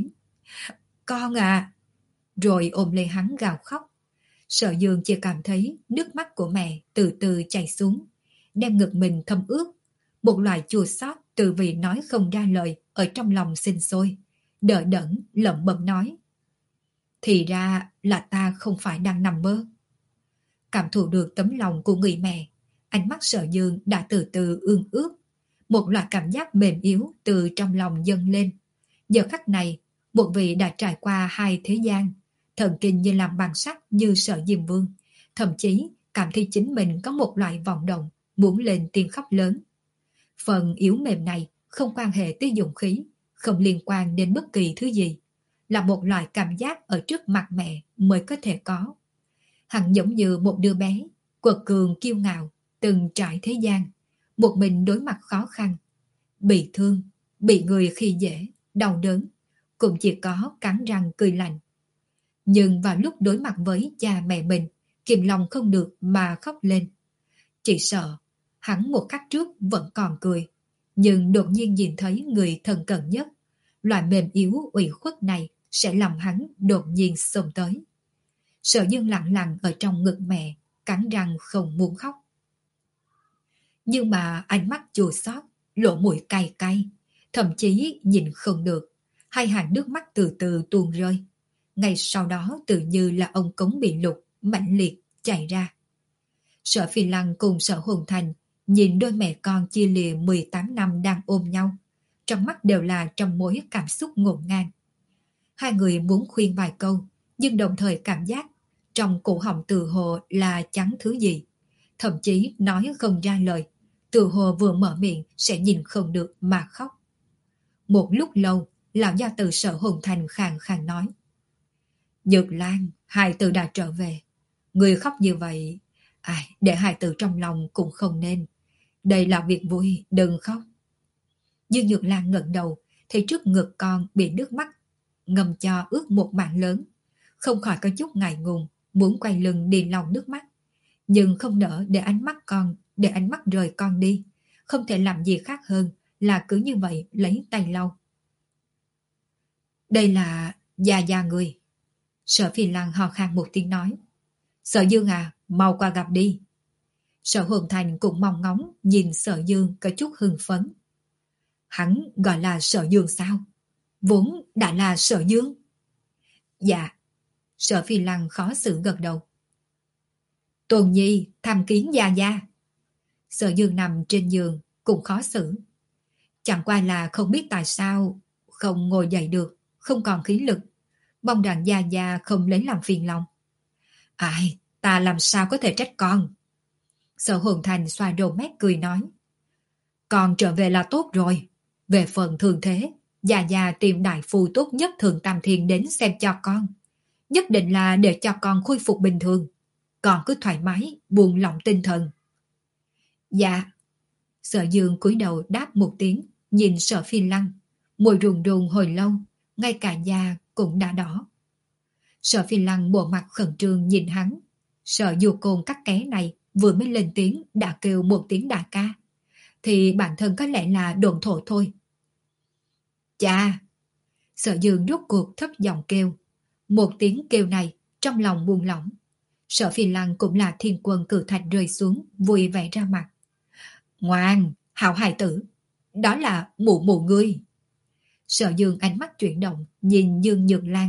Con à! Rồi ôm lấy hắn gào khóc. Sở Dương chỉ cảm thấy nước mắt của mẹ từ từ chảy xuống, đem ngực mình thấm ướt. Một loại chua xót từ vì nói không ra lời ở trong lòng sinh sôi, đỡ đẫn lẩm bẩm nói. Thì ra là ta không phải đang nằm mơ. Cảm thụ được tấm lòng của người mẹ, ánh mắt Sở Dương đã từ từ ương ướt. Một loại cảm giác mềm yếu từ trong lòng dâng lên. Giờ khắc này, một vị đã trải qua hai thế gian, thần kinh như làm bằng sắt như Sở Diêm Vương, thậm chí cảm thấy chính mình có một loại vọng động, muốn lên tiếng khóc lớn. Phần yếu mềm này không quan hệ tới dụng khí, không liên quan đến bất kỳ thứ gì, là một loại cảm giác ở trước mặt mẹ mới có thể có. Hắn giống như một đứa bé, quật cường kiêu ngạo, từng trải thế gian, một mình đối mặt khó khăn, bị thương, bị người khi dễ, đau đớn, cũng chỉ có cắn răng cười lạnh. Nhưng vào lúc đối mặt với cha mẹ mình, kìm lòng không được mà khóc lên. Chỉ sợ, hắn một khắc trước vẫn còn cười, nhưng đột nhiên nhìn thấy người thân cận nhất, loại mềm yếu ủy khuất này sẽ làm hắn đột nhiên xông tới. Sở Dương lặng lặng ở trong ngực mẹ, cắn răng không muốn khóc. Nhưng mà ánh mắt chua xót, lỗ mũi cay cay, thậm chí nhìn không được, hai hàng nước mắt từ từ tuôn rơi. Ngay sau đó tự như là ông cống bị lục, mãnh liệt, chảy ra. Sở Phi Lăng cùng Sở Hồn Thành nhìn đôi mẹ con chia lìa mười tám năm đang ôm nhau, trong mắt đều là trong mối cảm xúc ngổn ngang. Hai người muốn khuyên vài câu, nhưng đồng thời cảm giác trong cổ họng từ hồ là chẳng thứ gì, thậm chí nói không ra lời, từ hồ vừa mở miệng sẽ nhìn không được mà khóc. Một lúc lâu, lão gia từ Sở Hồn Thành khàn khàn nói. Nhược Lan, hài tử đã trở về. Người khóc như vậy, ai, để hài tử trong lòng cũng không nên. Đây là việc vui, đừng khóc. Dương Nhược Lan ngẩng đầu, thấy trước ngực con bị nước mắt ngầm cho ướt một mảng lớn, không khỏi có chút ngại ngùng, muốn quay lưng đi lau nước mắt, nhưng không nỡ để ánh mắt con, để ánh mắt rời con đi, không thể làm gì khác hơn là cứ như vậy lấy tay lau. Đây là già già người. Sở Phi Lăng hò khan một tiếng nói. Sở Dương à, mau qua gặp đi. Sở Hồn Thành cũng mong ngóng nhìn Sở Dương có chút hưng phấn. Hắn gọi là Sở Dương sao? Vốn đã là Sở Dương. Dạ. Sở Phi Lăng khó xử gật đầu. Tôn Nhi tham kiến gia gia. Sở Dương nằm trên giường cũng khó xử. Chẳng qua là không biết tại sao không ngồi dậy được, không còn khí lực. Mong rằng gia gia không lấy làm phiền lòng. Ai, ta làm sao có thể trách con. Sở Hồn Thành xoa đầu mét cười nói. Con trở về là tốt rồi. Về phần thường thế, gia gia tìm đại phu tốt nhất Thượng Tam Thiên đến xem cho con. Nhất định là để cho con khôi phục bình thường. Con cứ thoải mái, buông lỏng tinh thần. Dạ. Sở Dương cúi đầu đáp một tiếng, nhìn Sở Phi Lăng. Môi rùng rùng hồi lâu, ngay cả da cũng đã đỏ. Sở Phi Lăng bộ mặt khẩn trương nhìn hắn. Sở Du Côn cắt ké này vừa mới lên tiếng đã kêu một tiếng đại ca, thì bản thân có lẽ là đồn thổ thôi. Chà! Sở Dương rốt cuộc thấp giọng kêu. Một tiếng kêu này trong lòng buông lỏng. Sở Phi Lăng cũng là thiên quân cử thạch rơi xuống, vui vẻ ra mặt. Ngoan, hảo hài tử, đó là mụ mụ ngươi. Sở Dương ánh mắt chuyển động, nhìn Dương Nhược Lan.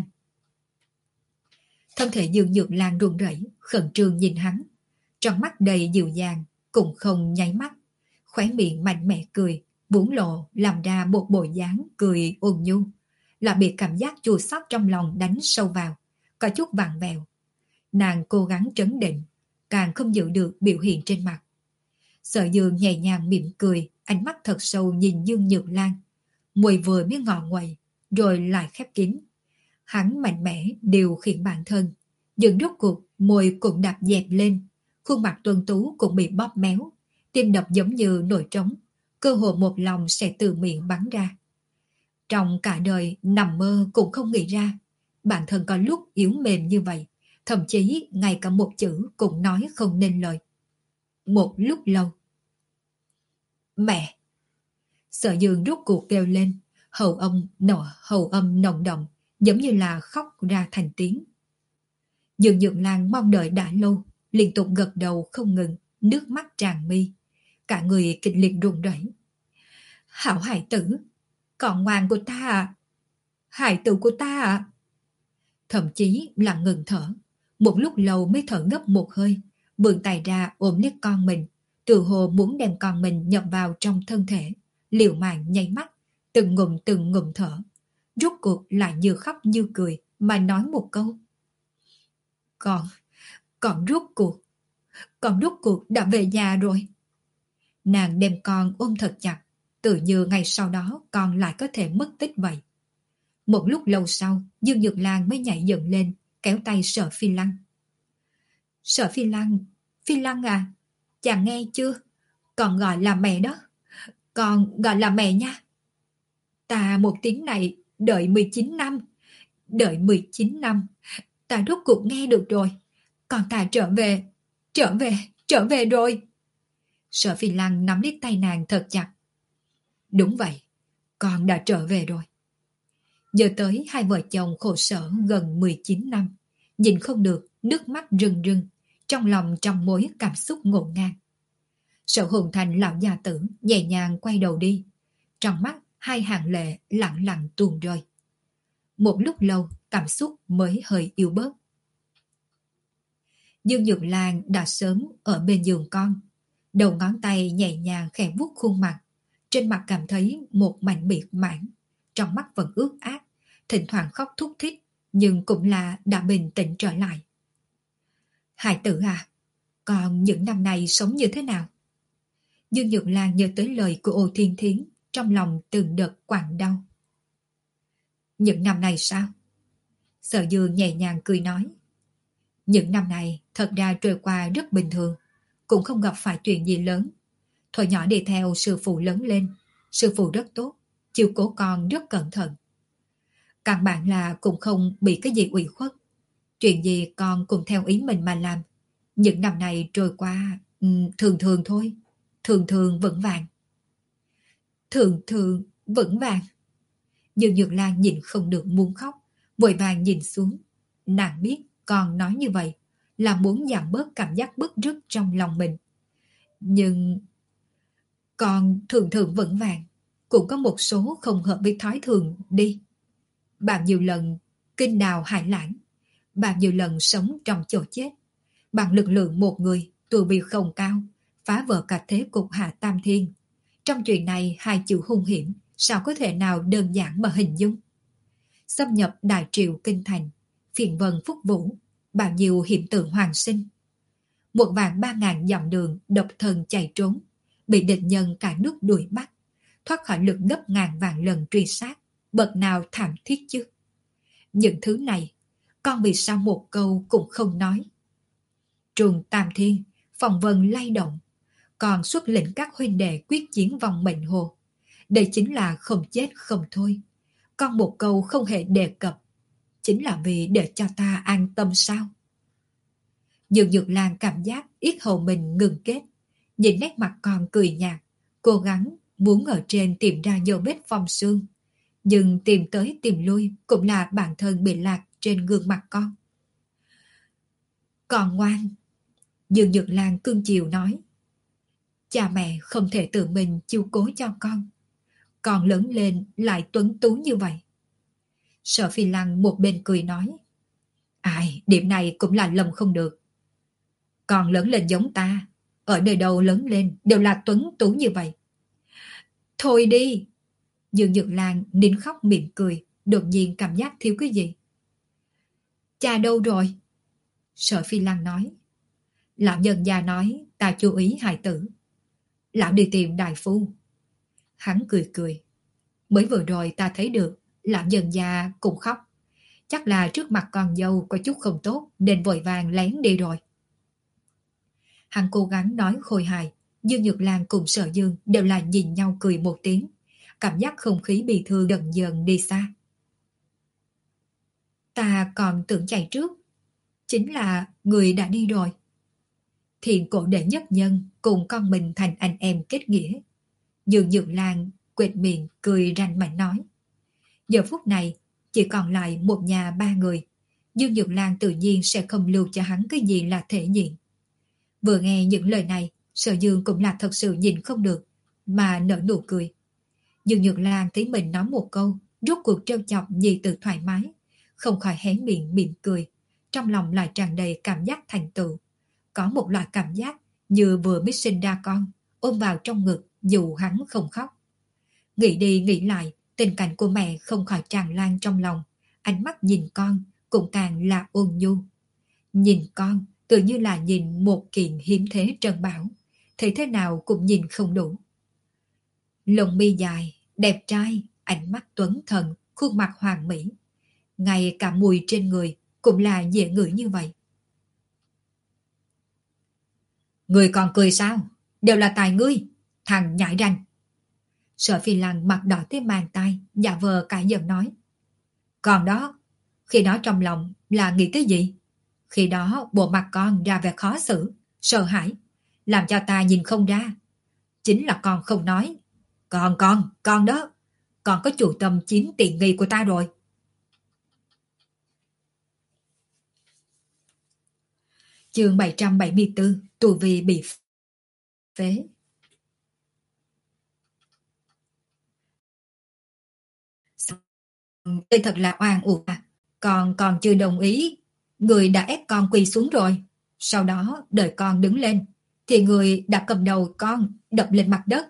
Thân thể Dương Nhược Lan run rẩy, khẩn trương nhìn hắn. Trong mắt đầy dịu dàng, cũng không nháy mắt. Khóe miệng mạnh mẽ cười, búng lộ làm ra một bộ dáng cười ôn nhu. Là bị cảm giác chua xót trong lòng đánh sâu vào, có chút vặn vẹo. Nàng cố gắng trấn định, càng không giữ được biểu hiện trên mặt. Sở Dương nhẹ nhàng mỉm cười, ánh mắt thật sâu nhìn Dương Nhược Lan. Môi vừa mới ngọ nguậy, rồi lại khép kín. Hắn mạnh mẽ điều khiển bản thân, nhưng rốt cuộc môi cũng đạp dẹp lên, khuôn mặt tuấn tú cũng bị bóp méo, tim đập giống như nổi trống, cơ hồ một lòng sẽ từ miệng bắn ra. Trong cả đời nằm mơ cũng không nghĩ ra, bản thân có lúc yếu mềm như vậy, thậm chí ngay cả một chữ cũng nói không nên lời. Một lúc lâu. Mẹ! Sở Dương rốt cuộc kêu lên, hầu âm nọ hầu âm nồng động, giống như là khóc ra thành tiếng. Dương Nhược Lan mong đợi đã lâu, liên tục gật đầu không ngừng, nước mắt tràn mi, cả người kịch liệt run rẩy. Hảo hải tử, con ngoan của ta à, hải tử của ta à. Thậm chí là ngừng thở, một lúc lâu mới thở gấp một hơi, vươn tay ra ôm lấy con mình, tự hồ muốn đem con mình nhập vào trong thân thể, liều mạng nháy mắt, từng ngụm từng ngụm thở, rốt cuộc lại như khóc như cười mà nói một câu. Con, con rốt cuộc, con rốt cuộc đã về nhà rồi. Nàng đem con ôm thật chặt, tự như ngày sau đó con lại có thể mất tích vậy. Một lúc lâu sau, Dương Nhược Lan mới nhảy dựng lên, kéo tay Sở Phi Lăng. Sở Phi Lăng, Phi Lăng à, chàng nghe chưa? Con gọi là mẹ đó, con gọi là mẹ nha. Ta một tiếng này đợi mười chín năm, đợi mười chín năm, ta rốt cuộc nghe được rồi. Con ta trở về, trở về, trở về rồi. Sở Phi Lăng nắm lấy tay nàng thật chặt. Đúng vậy, con đã trở về rồi. Nhớ tới hai vợ chồng khổ sở gần mười chín năm, nhìn không được, nước mắt rưng rưng, trong lòng trong mối cảm xúc ngổn ngang. Sở Hồn Thành lão gia tử nhẹ nhàng quay đầu đi, trong mắt hai hàng lệ lặng lặng tuôn rơi. Một lúc lâu cảm xúc mới hơi yếu bớt. Dương Nhược Lan đã sớm ở bên giường con, đầu ngón tay nhẹ nhàng khẽ vuốt khuôn mặt, trên mặt cảm thấy một mảnh biệt mãn, trong mắt vẫn ướt át, thỉnh thoảng khóc thúc thích, nhưng cũng là đã bình tĩnh trở lại. Hải tử à, con những năm này sống như thế nào? Dương Nhược Lan nhớ tới lời của Ô Thiên Thiến, trong lòng từng đợt quặn đau. Những năm này sao? Sở Dương nhẹ nhàng cười nói. Những năm này thật ra trôi qua rất bình thường, cũng không gặp phải chuyện gì lớn. Thuở nhỏ đi theo sư phụ lớn lên, sư phụ rất tốt, chiều cố con rất cẩn thận. Căn bản là cũng không bị cái gì ủy khuất. Chuyện gì con cũng theo ý mình mà làm. Những năm này trôi qua um, thường thường thôi, thường thường vững vàng. Thường thường vững vàng. Dương Nhược Lan nhìn không được muốn khóc, vội vàng nhìn xuống. Nàng biết con nói như vậy là muốn giảm bớt cảm giác bức rứt trong lòng mình. Nhưng con thường thường vững vàng, cũng có một số không hợp với thói thường đi. Bao nhiêu lần kinh đào hải lãng, bao nhiêu lần sống trong chỗ chết, bằng lực lượng một người tu vi không cao, phá vỡ cả thế cục hạ tam thiên. Trong chuyện này hai chữ hung hiểm sao có thể nào đơn giản mà hình dung. Xâm nhập đại triều kinh thành, phiền vân phúc vũ, bao nhiêu hiện tượng hoàng sinh. Một vạn ba ngàn dặm đường độc thân chạy trốn, bị địch nhân cả nước đuổi bắt, thoát khỏi lực gấp ngàn vạn lần truy sát, bậc nào thảm thiết chứ. Những thứ này, con vì sao một câu cũng không nói. Trường Tam Thiên, phòng vân lay động, còn xuất lĩnh các huynh đệ quyết chiến vòng mệnh hồ. Đây chính là không chết không thôi. Con một câu không hề đề cập, chính là vì để cho ta an tâm sao? Dương Nhược Lan cảm giác yết hầu mình ngừng kết, nhìn nét mặt con cười nhạt, cố gắng muốn ở trên tìm ra dấu vết phong xương, nhưng tìm tới tìm lui cũng là bản thân bị lạc trên gương mặt con. Con ngoan, Dương Nhược Lan cưng chiều nói. Cha mẹ không thể tự mình chiếu cố cho con, con lớn lên lại tuấn tú như vậy. Sở Phi Lăng một bên cười nói. Ai, điểm này cũng là lầm không được. Con lớn lên giống ta, ở nơi đâu lớn lên đều là tuấn tú như vậy. Thôi đi. Dương Nhược Lan nín khóc mỉm cười, đột nhiên cảm giác thiếu cái gì. Cha đâu rồi? Sở Phi Lăng nói. Lão nhân già nói ta chú ý hài tử. Lão đi tìm đại phu. Hắn cười cười. Mới vừa rồi ta thấy được lão nhân già cũng khóc. Chắc là trước mặt con dâu có chút không tốt nên vội vàng lén đi rồi. Hắn cố gắng nói khôi hài. Dương Nhược Lan cùng Sở Dương đều là nhìn nhau cười một tiếng, cảm giác không khí bị thương dần dần đi xa. Ta còn tưởng chạy trước, chính là người đã đi rồi. Thiện cổ đệ nhất nhân cùng con mình thành anh em kết nghĩa. Dương Nhược Lan quệt miệng cười ranh mảnh nói. Giờ phút này chỉ còn lại một nhà ba người. Dương Nhược Lan tự nhiên sẽ không lưu cho hắn cái gì là thể diện. Vừa nghe những lời này, Sở Dương cũng là thật sự nhìn không được, mà nở nụ cười. Dương Nhược Lan thấy mình nói một câu, rốt cuộc trêu chọc Nhi Tử thoải mái, không khỏi hé miệng mỉm cười, trong lòng lại tràn đầy cảm giác thành tựu. Có một loại cảm giác như vừa mới sinh ra con, ôm vào trong ngực dù hắn không khóc. Nghĩ đi nghĩ lại, tình cảnh của mẹ không khỏi tràn lan trong lòng, ánh mắt nhìn con cũng càng là ôn nhu. Nhìn con tự như là nhìn một kiện hiếm thế trân bảo, thấy thế nào cũng nhìn không đủ. Lông mi dài, đẹp trai, ánh mắt tuấn thần, khuôn mặt hoàn mỹ. Ngay cả mùi trên người cũng là dễ ngửi như vậy. Người còn cười sao? Đều là tài ngươi, thằng nhãi ranh. Sở Phi Lăng mặt đỏ tới mang tay, giả vờ cãi giận nói. Còn đó, khi đó trong lòng là nghĩ cái gì? Khi đó bộ mặt con ra vẻ khó xử, sợ hãi, làm cho ta nhìn không ra. Chính là con không nói. Còn con, con đó, con có chủ tâm chiếm tiện nghi của ta rồi. Chương bảy trăm bảy mươi tư, tù vi bị phế. Đây thật là oan uổng à. Con còn chưa đồng ý, người đã ép con quỳ xuống rồi. Sau đó đợi con đứng lên, thì người đã cầm đầu con đập lên mặt đất.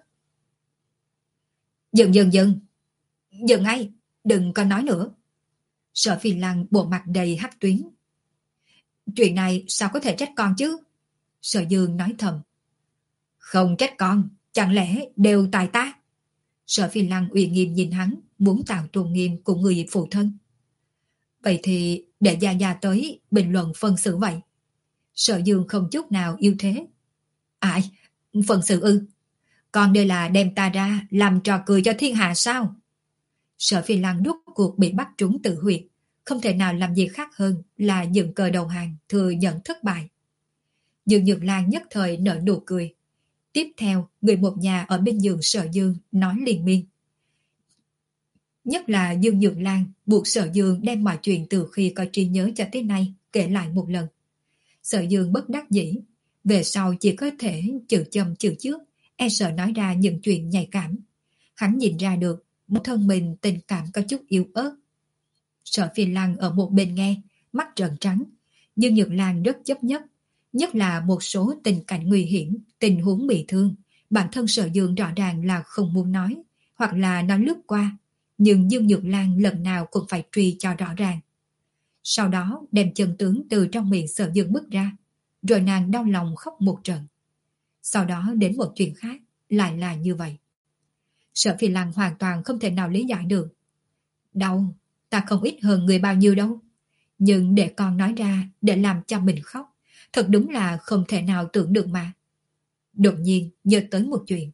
Dừng dừng dừng, dừng ngay, đừng có nói nữa. Sở Phi Lăng bộ mặt đầy hắc tuyến. Chuyện này sao có thể trách con chứ? Sở Dương nói thầm. Không trách con, chẳng lẽ đều tại ta? Sở Phi Lăng uy nghiêm nhìn hắn, muốn tạo tôn nghiêm của người phụ thân. Vậy thì để Gia Gia tới bình luận phân xử vậy. Sở Dương không chút nào yêu thế. Ai? Phân xử ư? Còn đây là đem ta ra làm trò cười cho thiên hạ sao? Sở Phi Lăng rút cuộc bị bắt trúng tự huyệt, không thể nào làm gì khác hơn là dựng cờ đầu hàng, thừa nhận thất bại. Dương Nhược Lan nhất thời nở nụ cười. Tiếp theo, người một nhà ở bên giường Sở Dương nói liền miên. Nhất là Dương Nhược Lan buộc Sở Dương đem mọi chuyện từ khi có trí nhớ cho tới nay kể lại một lần. Sở Dương bất đắc dĩ, về sau chỉ có thể chữ châm chữ trước, e sợ nói ra những chuyện nhạy cảm. Hắn nhìn ra được một thân mình tình cảm có chút yếu ớt. Sở Phi Lăng ở một bên nghe, mắt trợn trắng, nhưng Nhược Lan rất chấp nhất, nhất là một số tình cảnh nguy hiểm, tình huống bị thương, bản thân Sở Dương rõ ràng là không muốn nói, hoặc là nói lướt qua, nhưng Dương Nhược Lan lần nào cũng phải truy cho rõ ràng. Sau đó đem chân tướng từ trong miệng Sở Dương bước ra, rồi nàng đau lòng khóc một trận. Sau đó đến một chuyện khác, lại là như vậy. Sở Phi Lăng hoàn toàn không thể nào lý giải được. Đau, ta không ít hơn người bao nhiêu đâu. Nhưng để con nói ra để làm cho mình khóc, thật đúng là không thể nào tưởng được mà. Đột nhiên nhớ tới một chuyện.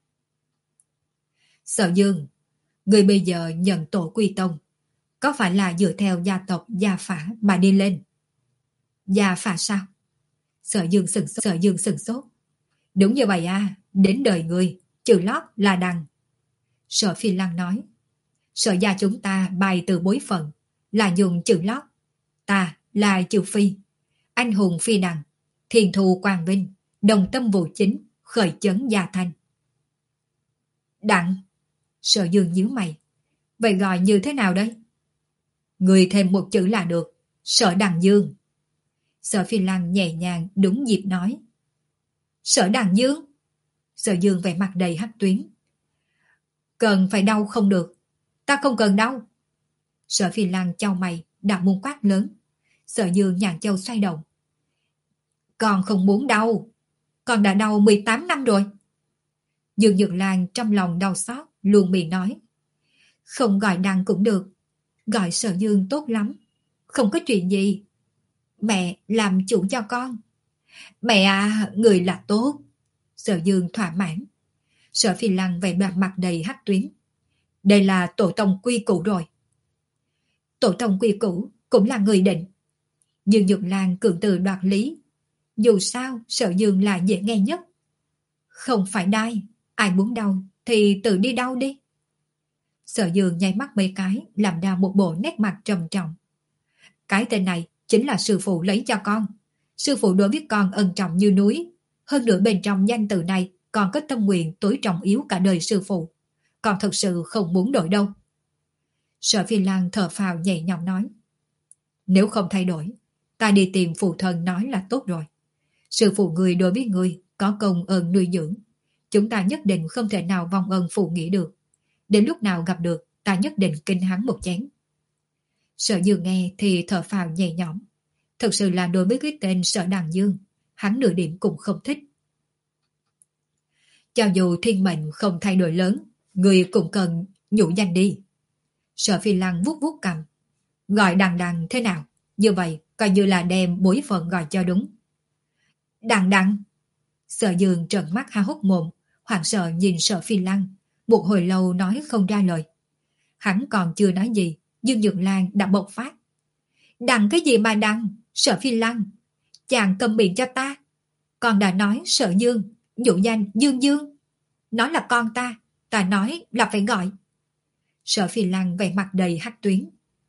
Sở Dương, người bây giờ nhận tổ quy tông, có phải là dựa theo gia tộc Gia Phả mà đi lên? Gia Phả sao? Sở Dương sừng sốt. Sở Dương sừng sốt. Đúng như vậy à, đến đời người, trừ lót là đằng. Sở Phi Lăng nói. Sở gia chúng ta bài từ bối phận, là dùng chữ lót. Ta là chữ Phi. Anh hùng phi đằng, thiền thù quang vinh, đồng tâm vụ chính, khởi chấn gia thanh. Đặng. Sở Dương nhíu mày. Vậy gọi như thế nào đây? Người thêm một chữ là được. Sở Đằng Dương. Sở Phi Lăng nhẹ nhàng đúng dịp nói. Sở Đằng Dương. Sở Dương vẻ mặt đầy hắc tuyến. Cần phải đau không được. Ta không cần đau. Sở Phi Lăng chau mày, đã muốn quát lớn. Sở Dương nhàn châu xoay đầu. Con không muốn đau. Con đã đau mười tám năm rồi. Dương Nhược Lan trong lòng đau xót, luôn miệng nói. Không gọi Đằng cũng được. Gọi Sở Dương tốt lắm. Không có chuyện gì. Mẹ làm chủ cho con. Mẹ à, người là tốt. Sở Dương thỏa mãn. Sở Phi Lăng vẻ mặt mặt đầy hắc tuyến. Đây là tổ tông quy củ rồi. Tổ tông quy củ cũng là người định. Dương Nhược Lan cường từ đoạt lý. Dù sao Sở Dương là dễ nghe nhất. Không phải đai. Ai muốn đau thì tự đi đau đi. Sở Dương nháy mắt mấy cái, làm ra một bộ nét mặt trầm trọng. Cái tên này chính là sư phụ lấy cho con. Sư phụ đối với con ân trọng như núi. Hơn nữa bên trong danh từ này còn có tâm nguyện tối trọng yếu cả đời sư phụ. Con thật sự không muốn đổi đâu. Sở Phi Lăng thở phào nhẹ nhõm nói. Nếu không thay đổi, ta đi tìm phụ thân nói là tốt rồi. Sư phụ người đối với người có công ơn nuôi dưỡng. Chúng ta nhất định không thể nào vong ơn phụ nghĩa được. Đến lúc nào gặp được, ta nhất định kinh hắn một chén. Sở Dương nghe thì thở phào nhẹ nhõm. Thật sự là đối với cái tên Sở Đằng Dương, hắn nửa điểm cũng không thích. Cho dù thiên mệnh không thay đổi lớn, người cũng cần nhủ danh đi. Sở Phi Lăng vuốt vuốt cằm. Gọi Đằng Đằng thế nào? Như vậy coi như là đem bối phận gọi cho đúng. Đằng Đằng. Sở Dương trợn mắt há hốc mồm, hoảng sợ nhìn Sở Phi Lăng, một hồi lâu nói không ra lời. Hắn còn chưa nói gì, Dương Nhược Lan đã bộc phát. Đằng cái gì mà đằng? Sở Phi Lăng, chàng cầm miệng cho ta. Con đã nói Sở Dương, dụ danh Dương Dương. Nói là con ta, ta nói là phải gọi. Sở Phi Lăng vẻ mặt đầy hắc tuyến.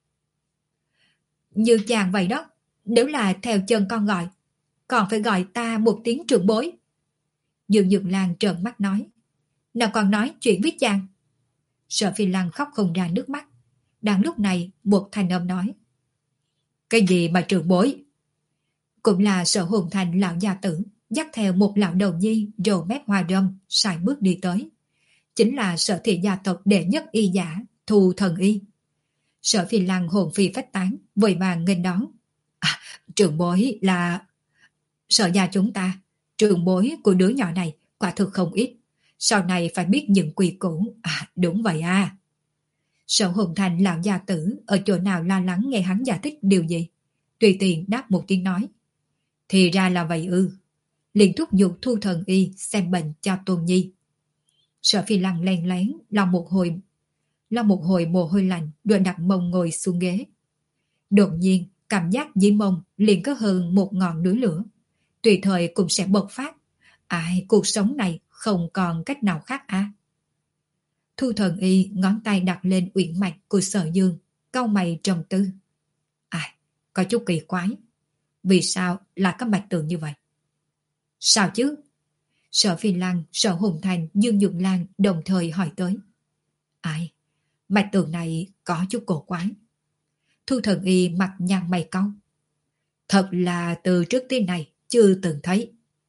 Như chàng vậy đó, nếu là theo chân con gọi, còn phải gọi ta một tiếng trưởng bối. Dương Nhược Lan trợn mắt nói. Nào còn nói chuyện với chàng. Sở Phi Lăng khóc không ra nước mắt. Đang lúc này một thanh âm nói. Cái gì mà trưởng bối? Cũng là Sở Hồn Thành lão gia tử, dắt theo một lão đầu nhi râu mép hoa râm, sải bước đi tới. Chính là Sở thị gia tộc đệ nhất y giả, Thu Thần Y. Sở Phi Lăng hồn phi phách tán, vội vàng nghênh đón. À, trưởng bối là... Sở gia chúng ta, trưởng bối của đứa nhỏ này quả thực không ít. Sau này phải biết những quy củ. À, đúng vậy à. Sở Hồn Thành lão gia tử ở chỗ nào lo lắng nghe hắn giải thích điều gì. Tùy tiện đáp một tiếng nói. Thì ra là vậy ư. Liền thúc giục Thu Thần Y xem bệnh cho Tôn Nhi. Sở Phi Lăng len lén lòng một hồi lòng một hồi mồ hôi lạnh, rồi đặt mông ngồi xuống ghế. Đột nhiên cảm giác dưới mông liền có hơn một ngọn núi lửa, tùy thời cũng sẽ bộc phát. Ai, cuộc sống này không còn cách nào khác à? Thu Thần Y ngón tay đặt lên uyển mạch của Sở Dương, cau mày trầm tư. Ai, có chút kỳ quái. Vì sao là có mạch tượng như vậy? Sao chứ? Sở Phi Lăng, Sở Hồn Thành, Dương Nhược Lan đồng thời hỏi tới. Ai, mạch tượng này có chút cổ quái. Thu Thần Y mặt nhăn mày cau. Thật là từ trước tới nay chưa từng thấy.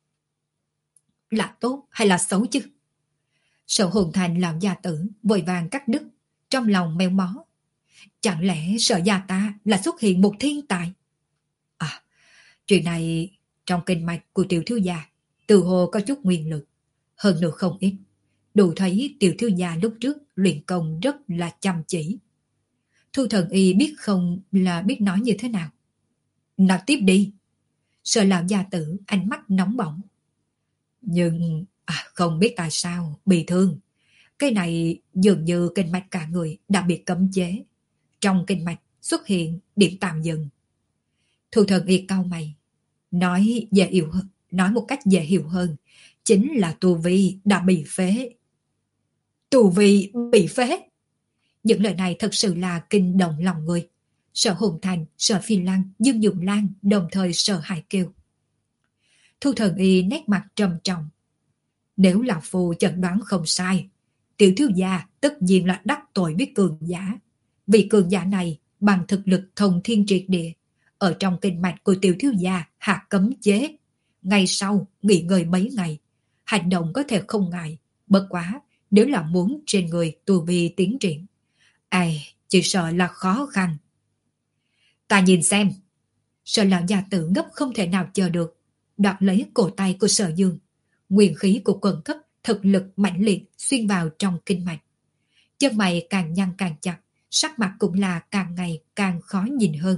Là tốt hay là xấu chứ? Sở Hồn Thành lão gia tử vội vàng cắt đứt, trong lòng meo mó. Chẳng lẽ Sở gia ta là xuất hiện một thiên tài? À, chuyện này trong kinh mạch của tiểu thiếu gia từ hồ có chút nguyên lực, hơn nữa không ít. Đủ thấy tiểu thiếu gia lúc trước luyện công rất là chăm chỉ. Thu Thần Y biết không là biết nói như thế nào. Nói tiếp đi. Sở lão gia tử ánh mắt nóng bỏng. Nhưng à, không biết tại sao bị thương. Cái này dường như kinh mạch cả người đã bị cấm chế. Trong kinh mạch xuất hiện điểm tạm dừng. Thu Thần Y cau mày. Nói dễ hiểu hơn, nói một cách dễ hiểu hơn, chính là tu vi đã bị phế. Tu vi bị phế? Những lời này thật sự là kinh động lòng người. Sở Hồn Thành, Sở Phi Lăng, Dương Nhược Lan đồng thời sợ hãi kêu. Thu Thần Y nét mặt trầm trọng. Nếu lão phu chẩn đoán không sai, tiểu thiếu gia tất nhiên là đắc tội với cường giả. Vì cường giả này bằng thực lực thông thiên triệt địa, ở trong kinh mạch của tiểu thiếu gia hạ cấm chế. Ngày sau nghỉ ngơi mấy ngày, hành động có thể không ngại. Bất quá nếu là muốn trên người tu vi tiến triển, ai chỉ sợ là khó khăn. Ta nhìn xem. Sở lão gia tử gấp không thể nào chờ được, đoạt lấy cổ tay của Sở Dương. Nguyên khí của quần cấp thực lực mãnh liệt xuyên vào trong kinh mạch. Chân mày càng nhăn càng chặt, sắc mặt cũng là càng ngày càng khó nhìn hơn.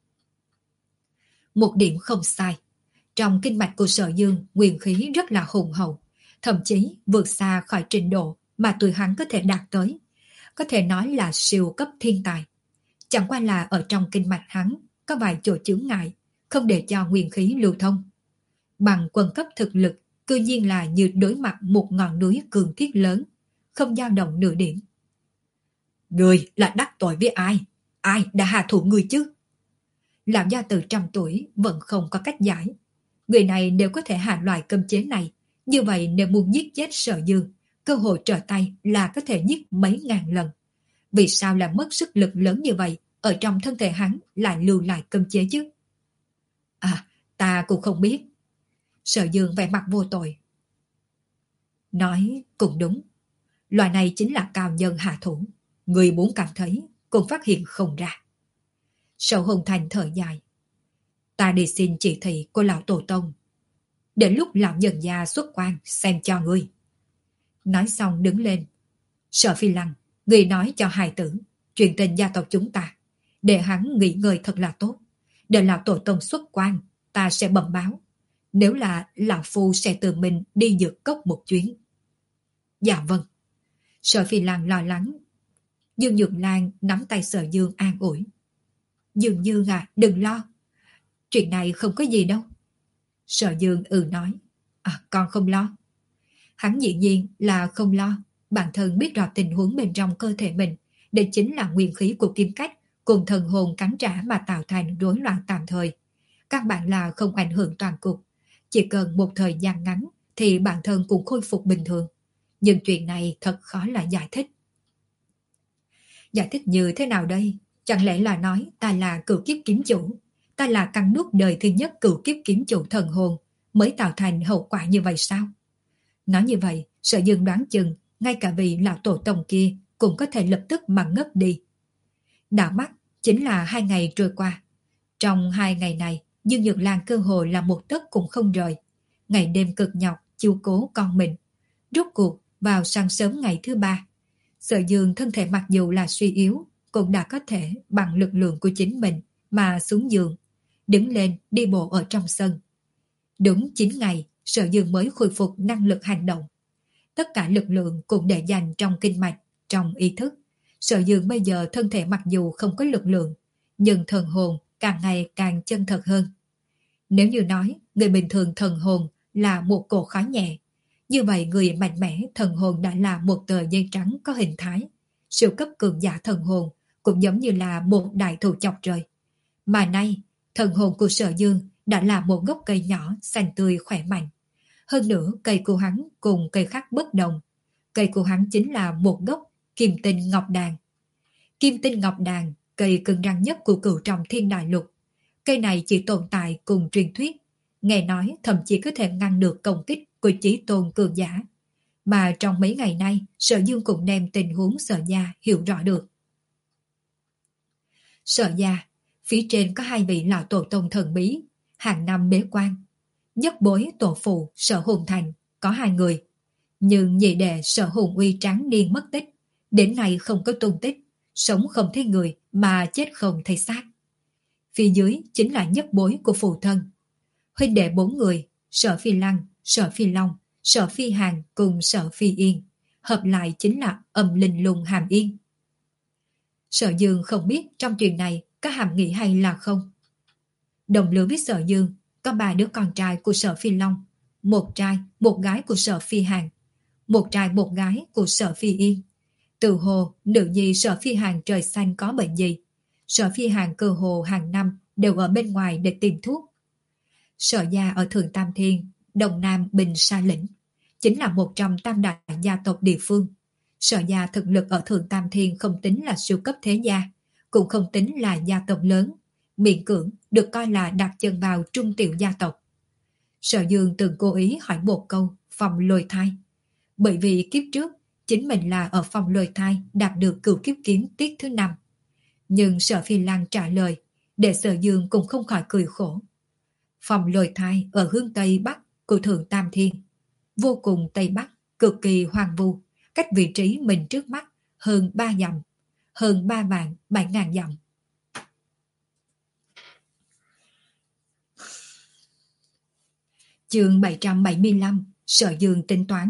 Một điểm không sai, trong kinh mạch của Sở Dương nguyên khí rất là hùng hậu, thậm chí vượt xa khỏi trình độ mà tụi hắn có thể đạt tới. Có thể nói là siêu cấp thiên tài. Chẳng qua là ở trong kinh mạch hắn có vài chỗ chướng ngại, không để cho nguyên khí lưu thông. Bằng quân cấp thực lực, cư nhiên là như đối mặt một ngọn núi cường thiết lớn, không dao động nửa điểm. Người là đắc tội với ai? Ai đã hạ thủ người chứ? Lão gia từ trăm tuổi vẫn không có cách giải. Người này nếu có thể hạ loại cấm chế này, như vậy nếu muốn giết chết Sở Dương, cơ hội trở tay là có thể giết mấy ngàn lần. Vì sao lại mất sức lực lớn như vậy, ở trong thân thể hắn lại lưu lại cấm chế chứ? À, ta cũng không biết. Sở Dương vẻ mặt vô tội. Nói cũng đúng. Loại này chính là cao nhân hạ thủ. Người muốn cảm thấy cũng phát hiện không ra. Sở Hồng Thành thở dài. Ta đi xin chỉ thị của lão tổ tông. Đến lúc lão nhân gia xuất quan xem cho ngươi. Nói xong đứng lên. Sở Phi Lăng, người nói cho hài tử, truyền tình gia tộc chúng ta, để hắn nghỉ ngơi thật là tốt. Để lão tổ tông xuất quan, ta sẽ bẩm báo. Nếu là lão phu sẽ tự mình đi dược cốc một chuyến. Dạ vâng. Sở Phi Lăng lo lắng. Dương Nhược Lan nắm tay Sở Dương an ủi. Dương Dương à, đừng lo. Chuyện này không có gì đâu. Sở Dương ừ nói. À, con không lo. Hắn dĩ nhiên là không lo. Bản thân biết rõ tình huống bên trong cơ thể mình. Đây chính là nguyên khí của kim cách cùng thần hồn cắn trả mà tạo thành rối loạn tạm thời. Các bạn là không ảnh hưởng toàn cục. Chỉ cần một thời gian ngắn thì bản thân cũng khôi phục bình thường. Nhưng chuyện này thật khó là giải thích. Giải thích như thế nào đây? Chẳng lẽ là nói ta là cửu kiếp kiếm chủ, ta là cắn nuốt đời thứ nhất cửu kiếp kiếm chủ thần hồn mới tạo thành hậu quả như vậy sao? Nói như vậy, Sở Dương đoán chừng ngay cả vị lão tổ tông kia cũng có thể lập tức mà ngất đi. Đảo mắt chính là hai ngày trôi qua. Trong hai ngày này, Dương Nhược Lan cơ hội là một tấc cũng không rời. Ngày đêm cực nhọc chiếu cố con mình. Rốt cuộc vào sáng sớm ngày thứ ba, Sở Dương thân thể mặc dù là suy yếu cũng đã có thể bằng lực lượng của chính mình mà xuống giường, đứng lên đi bộ ở trong sân. Đúng chín ngày, Sở Dương mới khôi phục năng lực hành động. Tất cả lực lượng cũng để dành trong kinh mạch, trong ý thức. Sở Dương bây giờ thân thể mặc dù không có lực lượng, nhưng thần hồn càng ngày càng chân thật hơn. Nếu như nói người bình thường thần hồn là một cỗ khói nhẹ, như vậy người mạnh mẽ thần hồn đã là một tờ giấy trắng có hình thái. Siêu cấp cường giả thần hồn cũng giống như là một đại thụ chọc trời. Mà nay, thần hồn của Sở Dương đã là một gốc cây nhỏ xanh tươi khỏe mạnh. Hơn nữa cây của hắn cùng cây khác bất đồng. Cây của hắn chính là một gốc kim tinh ngọc đàn. Kim tinh ngọc đàn, cây cứng rắn nhất của cửu trọng thiên đại lục. Cây này chỉ tồn tại cùng truyền thuyết. Nghe nói thậm chí có thể ngăn được công kích của chí tôn cường giả. Mà trong mấy ngày nay, Sở Dương cũng đem tình huống Sở gia hiểu rõ được. Sở gia, phía trên có hai vị lão tổ tông thần bí, hàng năm bế quan. Nhất bối tổ phụ Sở Hồn Thành có hai người, nhưng nhị đệ Sở Hồn Uy tráng niên mất tích, đến nay không có tung tích, sống không thấy người mà chết không thấy xác. Phía dưới chính là nhất bối của phụ thân. Huynh đệ bốn người, Sở Phi Lăng, Sở Phi Long, Sở Phi Hàn cùng Sở Phi Yên, hợp lại chính là Âm Linh Lung Hàm Yên. Sở Dương không biết trong chuyện này có hàm nghĩa hay là không. Đồng lứa với Sở Dương có ba đứa con trai của Sở Phi Long, một trai, một gái của Sở Phi Hàn, một trai một gái của Sở Phi Yên. Từ hồ, nữ nhi Sở Phi Hàn trời xanh có bệnh gì, Sở Phi Hàn cơ hồ hàng năm đều ở bên ngoài để tìm thuốc. Sở gia ở Thượng Tam Thiên, Đông Nam Bình Sa Lĩnh, chính là một trong tam đại gia tộc địa phương. Sở gia thực lực ở Thượng Tam Thiên không tính là siêu cấp thế gia, cũng không tính là gia tộc lớn, miễn cưỡng được coi là đặt chân vào trung tiểu gia tộc. Sở Dương từng cố ý hỏi một câu phòng lôi thai, bởi vì kiếp trước chính mình là ở phòng lôi thai đạt được cửu kiếp kiếm tiết thứ năm. Nhưng Sở Phi Lăng trả lời để Sở Dương cũng không khỏi cười khổ. Phòng lôi thai ở hướng Tây Bắc của Thượng Tam Thiên, vô cùng Tây Bắc, cực kỳ hoang vu, cách vị trí mình trước mắt hơn ba dặm, hơn ba vạn bảy ngàn dặm. Chương bảy trăm bảy mươi lăm, Sở Dương tính toán.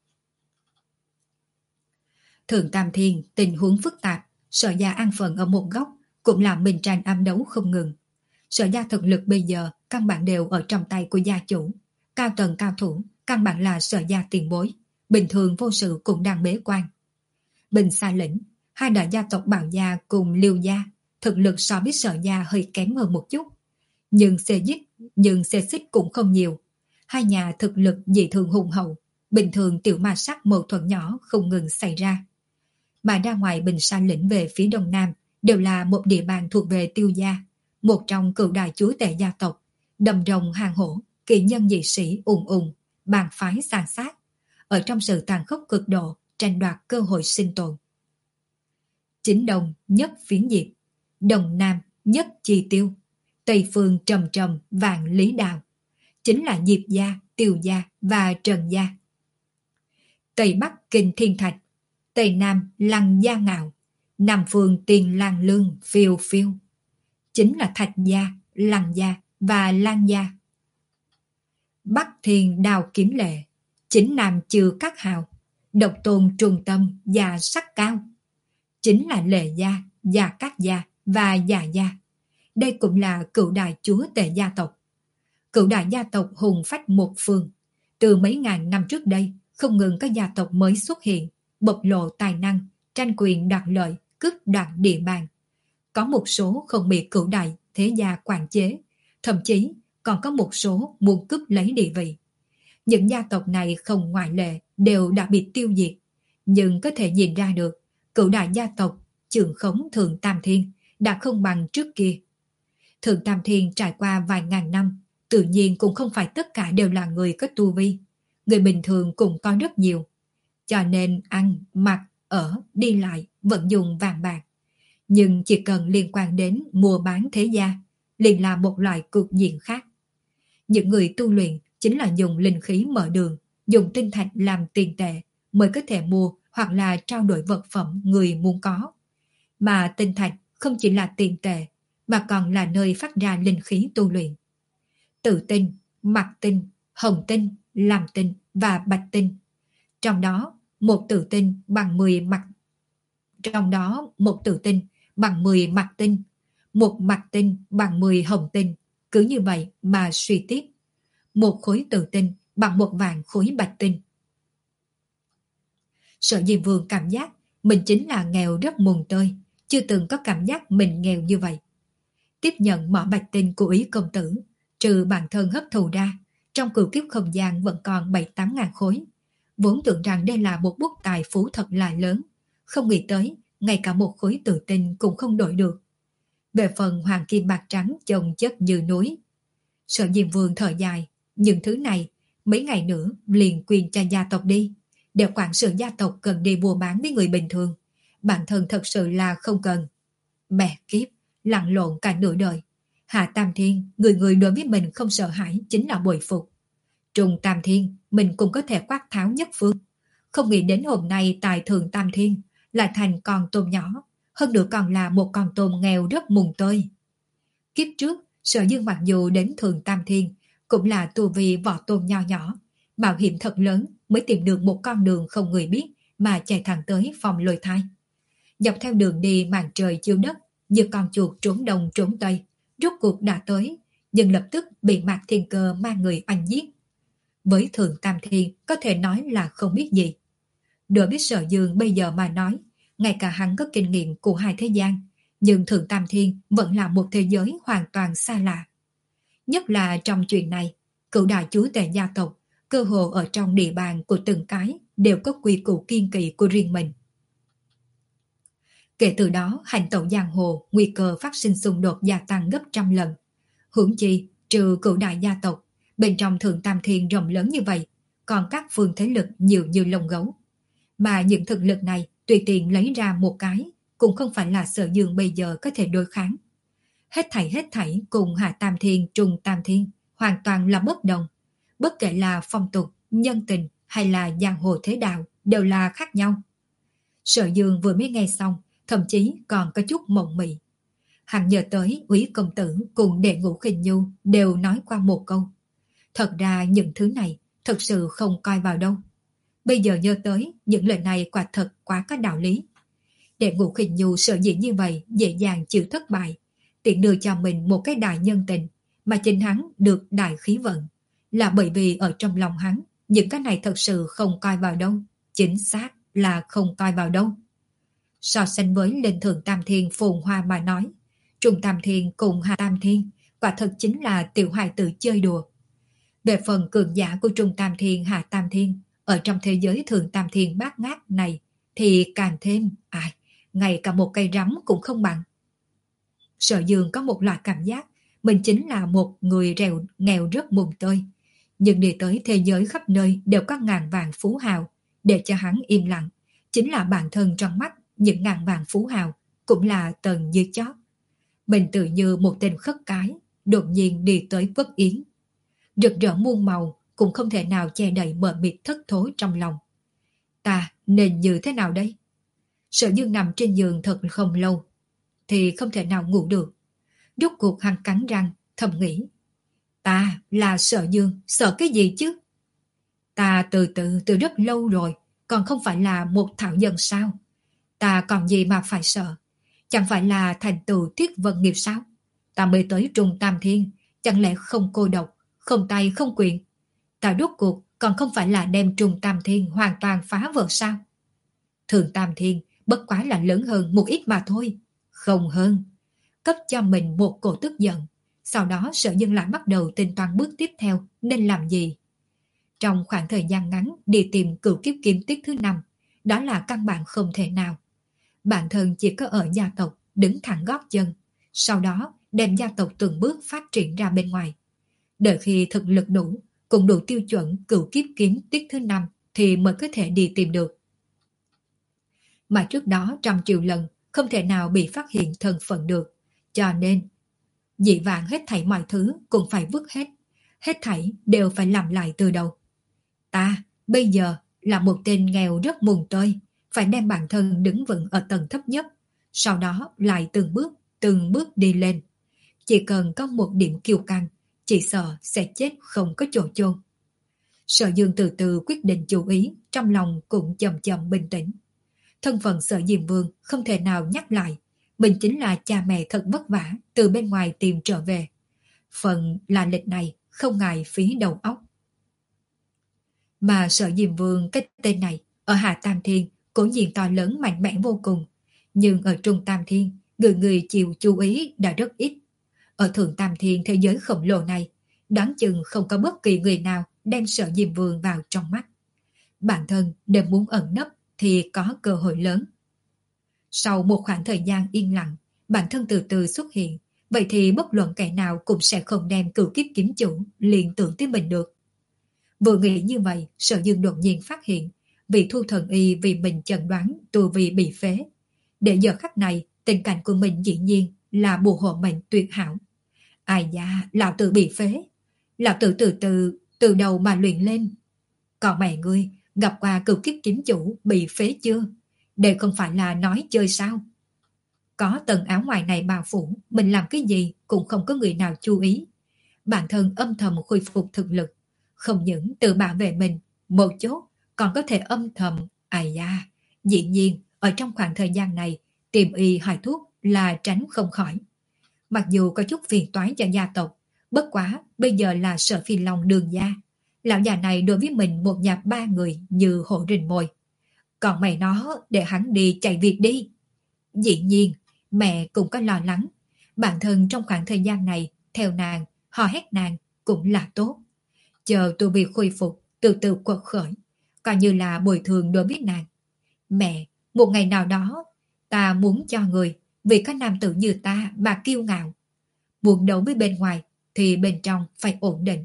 Thượng Tam Thiên tình huống phức tạp, Sở gia an phận ở một góc, cũng làm mình tranh âm đấu không ngừng. Sở gia thực lực bây giờ căn bản đều ở trong tay của gia chủ, cao tầng cao thủ, căn bản là Sở gia tiền bối, bình thường vô sự cũng đang bế quan. Bình Sa Lĩnh, hai đại gia tộc Bào gia cùng Liêu gia thực lực so với Sở gia hơi kém hơn một chút, nhưng xê dít nhưng xê xích cũng không nhiều. Hai nhà thực lực dị thường hùng hậu, bình thường tiểu ma sát mâu thuẫn nhỏ không ngừng xảy ra. Mà ra ngoài Bình Sa lĩnh về phía đông nam đều là một địa bàn thuộc về Tiêu gia, một trong cựu đại chúa tể gia tộc, đầm rồng hang hổ, kỳ nhân dị sĩ ùng ùng, bàn phái san sát, ở trong sự tàn khốc cực độ tranh đoạt cơ hội sinh tồn. Chính đông nhất phiến diệp, đông nam nhất chi tiêu, tây phương trầm trầm vạn lý đào, chính là Diệp gia, Tiêu gia và Trần gia. Tây bắc kinh thiên thạch, tây nam lăng gia ngạo, nam phương tiền lang lương phiêu phiêu, chính là Thạch gia, Lăng gia và Lan gia. Bắc thiên đào kiếm lệ, chính nam trừ các hào, độc tôn trung tâm và sắc cao, chính là Lệ gia, Gia Cát gia và Gia gia. Đây cũng là cựu đại chúa tể gia tộc. Cựu đại gia tộc hùng phách một phương. Từ mấy ngàn năm trước đây, không ngừng các gia tộc mới xuất hiện, bộc lộ tài năng, tranh quyền đoạt lợi, cướp đoạt địa bàn. Có một số không bị cựu đại thế gia quản chế, thậm chí còn có một số muốn cướp lấy địa vị. Những gia tộc này không ngoại lệ đều đã bị tiêu diệt, nhưng có thể nhìn ra được cựu đại gia tộc trưởng khống Thượng Tam Thiên đã không bằng trước kia. Thượng Tam Thiên trải qua vài ngàn năm, tự nhiên cũng không phải tất cả đều là người có tu vi. Người bình thường cũng có rất nhiều. Cho nên ăn, mặc, ở, đi lại vẫn dùng vàng bạc. Nhưng chỉ cần liên quan đến mua bán thế gia, liền là một loại cục diện khác. Những người tu luyện chính là dùng linh khí mở đường, dùng tinh thạch làm tiền tệ mới có thể mua hoặc là trao đổi vật phẩm người muốn có. Mà tinh thạch không chỉ là tiền tệ, mà còn là nơi phát ra linh khí tu luyện. Tử tinh, mặc tinh, hồng tinh, lam tinh và bạch tinh. Trong đó, một tử tinh bằng mười mặc Trong đó, một tử tinh bằng mười mặc tinh, một mặc tinh bằng mười hồng tinh. Cứ như vậy mà suy tiếp. Một khối tử tinh bằng một vạn khối bạch tinh. Sở Diêm Vương cảm giác mình chính là nghèo rất mùng tơi, chưa từng có cảm giác mình nghèo như vậy. Tiếp nhận mỏ bạch tinh của Ý công tử, trừ bản thân hấp thụ ra, trong cửu kiếp không gian vẫn còn bảy tám ngàn khối. Vốn tưởng rằng đây là một bút tài phú thật là lớn, không nghĩ tới ngay cả một khối tử tinh cũng không đổi được. Về phần hoàng kim bạc trắng chồng chất như núi, Sở Diêm Vương thở dài, những thứ này mấy ngày nữa liền quyền cho gia tộc đi, để quản sự gia tộc cần đi mua bán với người bình thường, bản thân thật sự là không cần. Mẹ kiếp, lặn lộn cả nửa đời, Hạ Tam Thiên người người đối với mình không sợ hãi chính là bội phục. Trùng Tam Thiên mình cũng có thể quát tháo nhất phương, không nghĩ đến hôm nay tại Thượng Tam Thiên lại thành con tôm nhỏ, hơn nữa còn là một con tôm nghèo rất mùng tơi. Kiếp trước Sở Dương mặc dù đến Thượng Tam Thiên cũng là tu vi vỏ tôm nho nhỏ, mạo hiểm thật lớn mới tìm được một con đường không người biết mà chạy thẳng tới phòng lôi thai. Dọc theo đường đi màn trời chiếu đất, như con chuột trốn đông trốn tây, rốt cuộc đã tới, nhưng lập tức bị Mạc Thiên Cơ mang người oanh giết. Với Thượng Tam Thiên có thể nói là không biết gì. Đối với Sở Dương bây giờ mà nói, ngay cả hắn có kinh nghiệm của hai thế gian, nhưng Thượng Tam Thiên vẫn là một thế giới hoàn toàn xa lạ. Nhất là trong chuyện này, cựu đại chúa tể gia tộc, cơ hồ ở trong địa bàn của từng cái đều có quy củ kiên kỵ của riêng mình. Kể từ đó, hành tẩu giang hồ, nguy cơ phát sinh xung đột gia tăng gấp trăm lần. Huống chi, trừ cựu đại gia tộc, bên trong Thượng Tam Thiên rộng lớn như vậy, còn các phương thế lực nhiều như lông gấu. Mà những thực lực này tùy tiện lấy ra một cái, cũng không phải là Sở Dương bây giờ có thể đối kháng. Hết thảy hết thảy cùng Hạ Tam Thiên, Trùng Tam Thiên hoàn toàn là bất đồng. Bất kể là phong tục, nhân tình hay là giang hồ thế đạo đều là khác nhau. Sở Dương vừa mới nghe xong, thậm chí còn có chút mộng mị. Hắn nhớ tới Úy công tử cùng Đệ Ngũ Khinh Nhu đều nói qua một câu. Thật ra những thứ này thật sự không coi vào đâu. Bây giờ nhớ tới những lời này quả thật quá có đạo lý. Đệ Ngũ Khinh Nhu sợ dĩ như vậy dễ dàng chịu thất bại, tiện đưa cho mình một cái đại nhân tình, mà chính hắn được đại khí vận, là bởi vì ở trong lòng hắn những cái này thật sự không coi vào đâu, chính xác là không coi vào đâu. So sánh với lên thượng Tam Thiên phồn hoa mà nói, Trung Tam Thiên cùng Hạ Tam Thiên quả thật chính là tiểu hài tử chơi đùa. Về phần cường giả của Trung Tam Thiên Hạ Tam Thiên, ở trong thế giới thượng Tam Thiên bát ngát này thì càng thêm, ai, ngay cả một cây rắm cũng không bằng. Sở Dương có một loại cảm giác mình chính là một người rèo nghèo rất mùng tơi, nhưng đi tới thế giới khắp nơi đều có ngàn vàng phú hào, để cho hắn im lặng, chính là bản thân trong mắt những ngàn vàng phú hào cũng là tầng dưới chót. Mình tự như một tên khất cái, đột nhiên đi tới Vất Yến. Rực rỡ muôn màu cũng không thể nào che đậy mờ mịt thất thối trong lòng. Ta nên như thế nào đây? Sở Dương nằm trên giường thật không lâu, thì không thể nào ngủ được. Rốt cuộc hắn cắn răng, thầm nghĩ. Ta là Sở Dương, sợ cái gì chứ? Ta từ từ từ rất lâu rồi, còn không phải là một thảo dân sao? Ta còn gì mà phải sợ? Chẳng phải là thành tựu Thiết Vân Nghiệp sao? Ta mới tới Trung Tam Thiên, chẳng lẽ không cô độc, không tay không quyền? Ta rốt cuộc còn không phải là đem Trung Tam Thiên hoàn toàn phá vỡ sao? Thường Tam Thiên bất quá là lớn hơn một ít mà thôi, không hơn. Cấp cho mình một cổ tức giận, sau đó Sở Dương lại bắt đầu tính toán bước tiếp theo nên làm gì. Trong khoảng thời gian ngắn đi tìm Cửu Kiếp Kiếm tiết thứ năm, đó là căn bản không thể nào. Bản thân chỉ có ở gia tộc đứng thẳng gót chân, sau đó đem gia tộc từng bước phát triển ra bên ngoài. Đợi khi thực lực đủ, cũng đủ tiêu chuẩn Cửu Kiếp Kiếm tiết thứ năm thì mới có thể đi tìm được. Mà trước đó trăm triệu lần không thể nào bị phát hiện thân phận được, cho nên dị vãng hết thảy mọi thứ cũng phải vứt hết, hết thảy đều phải làm lại từ đầu. Ta bây giờ là một tên nghèo rất mùng tơi, phải đem bản thân đứng vững ở tầng thấp nhất, sau đó lại từng bước từng bước đi lên. Chỉ cần có một điểm kiêu căng, chỉ sợ sẽ chết không có chỗ chôn. Sở Dương từ từ quyết định chú ý, trong lòng cũng chậm chậm bình tĩnh. Thân phận Sở Diêm Vương không thể nào nhắc lại, mình chính là cha mẹ thật vất vả từ bên ngoài tìm trở về. Phần là lịch này không ngại phí đầu óc. Mà Sở Diêm Vương cái tên này ở Hạ Tam Thiên cố nhiên to lớn mạnh mẽ vô cùng, nhưng ở Trung Tam Thiên người người chịu chú ý đã rất ít. Ở Thượng Tam Thiên thế giới khổng lồ này, đoán chừng không có bất kỳ người nào đem Sở Diêm Vương vào trong mắt. Bản thân nếu muốn ẩn nấp thì có cơ hội lớn. Sau một khoảng thời gian yên lặng, bản thân từ từ xuất hiện, vậy thì bất luận kẻ nào cũng sẽ không đem Cửu Kiếp Kiếm chủ liên tưởng tới mình được. Vừa nghĩ như vậy, Sở Dương đột nhiên phát hiện vị Thu Thần Y vì mình chẩn đoán tu vi bị phế. Để giờ khắc này, tình cảnh của mình dĩ nhiên là bùa hộ mệnh tuyệt hảo. Ai da, lão tử bị phế. Lão tử từ từ, từ đầu mà luyện lên. Còn mẹ ngươi, gặp qua Cửu Kiếp Kiếm chủ bị phế chưa? Đây không phải là nói chơi sao? Có tầng áo ngoài này bao phủ, mình làm cái gì cũng không có người nào chú ý. Bản thân âm thầm khôi phục thực lực, không những tự bảo vệ mình, một chốt còn có thể âm thầm. Ai da, dĩ nhiên ở trong khoảng thời gian này tìm y hỏi thuốc là tránh không khỏi. Mặc dù có chút phiền toái cho gia tộc, bất quá bây giờ là Sở Phi Long đường gia. Lão già này đối với mình một nhà ba người như hổ rình mồi. Còn mẹ nó để hắn đi chạy việc đi. Dĩ nhiên mẹ cũng có lo lắng, bản thân trong khoảng thời gian này theo nàng, hò hét nàng cũng là tốt. Chờ tu vi khôi phục, từ từ quật khởi, coi như là bồi thường đối với nàng. Mẹ, một ngày nào đó ta muốn cho người vì có nam tử như ta mà kiêu ngạo. Muốn đấu với bên ngoài thì bên trong phải ổn định.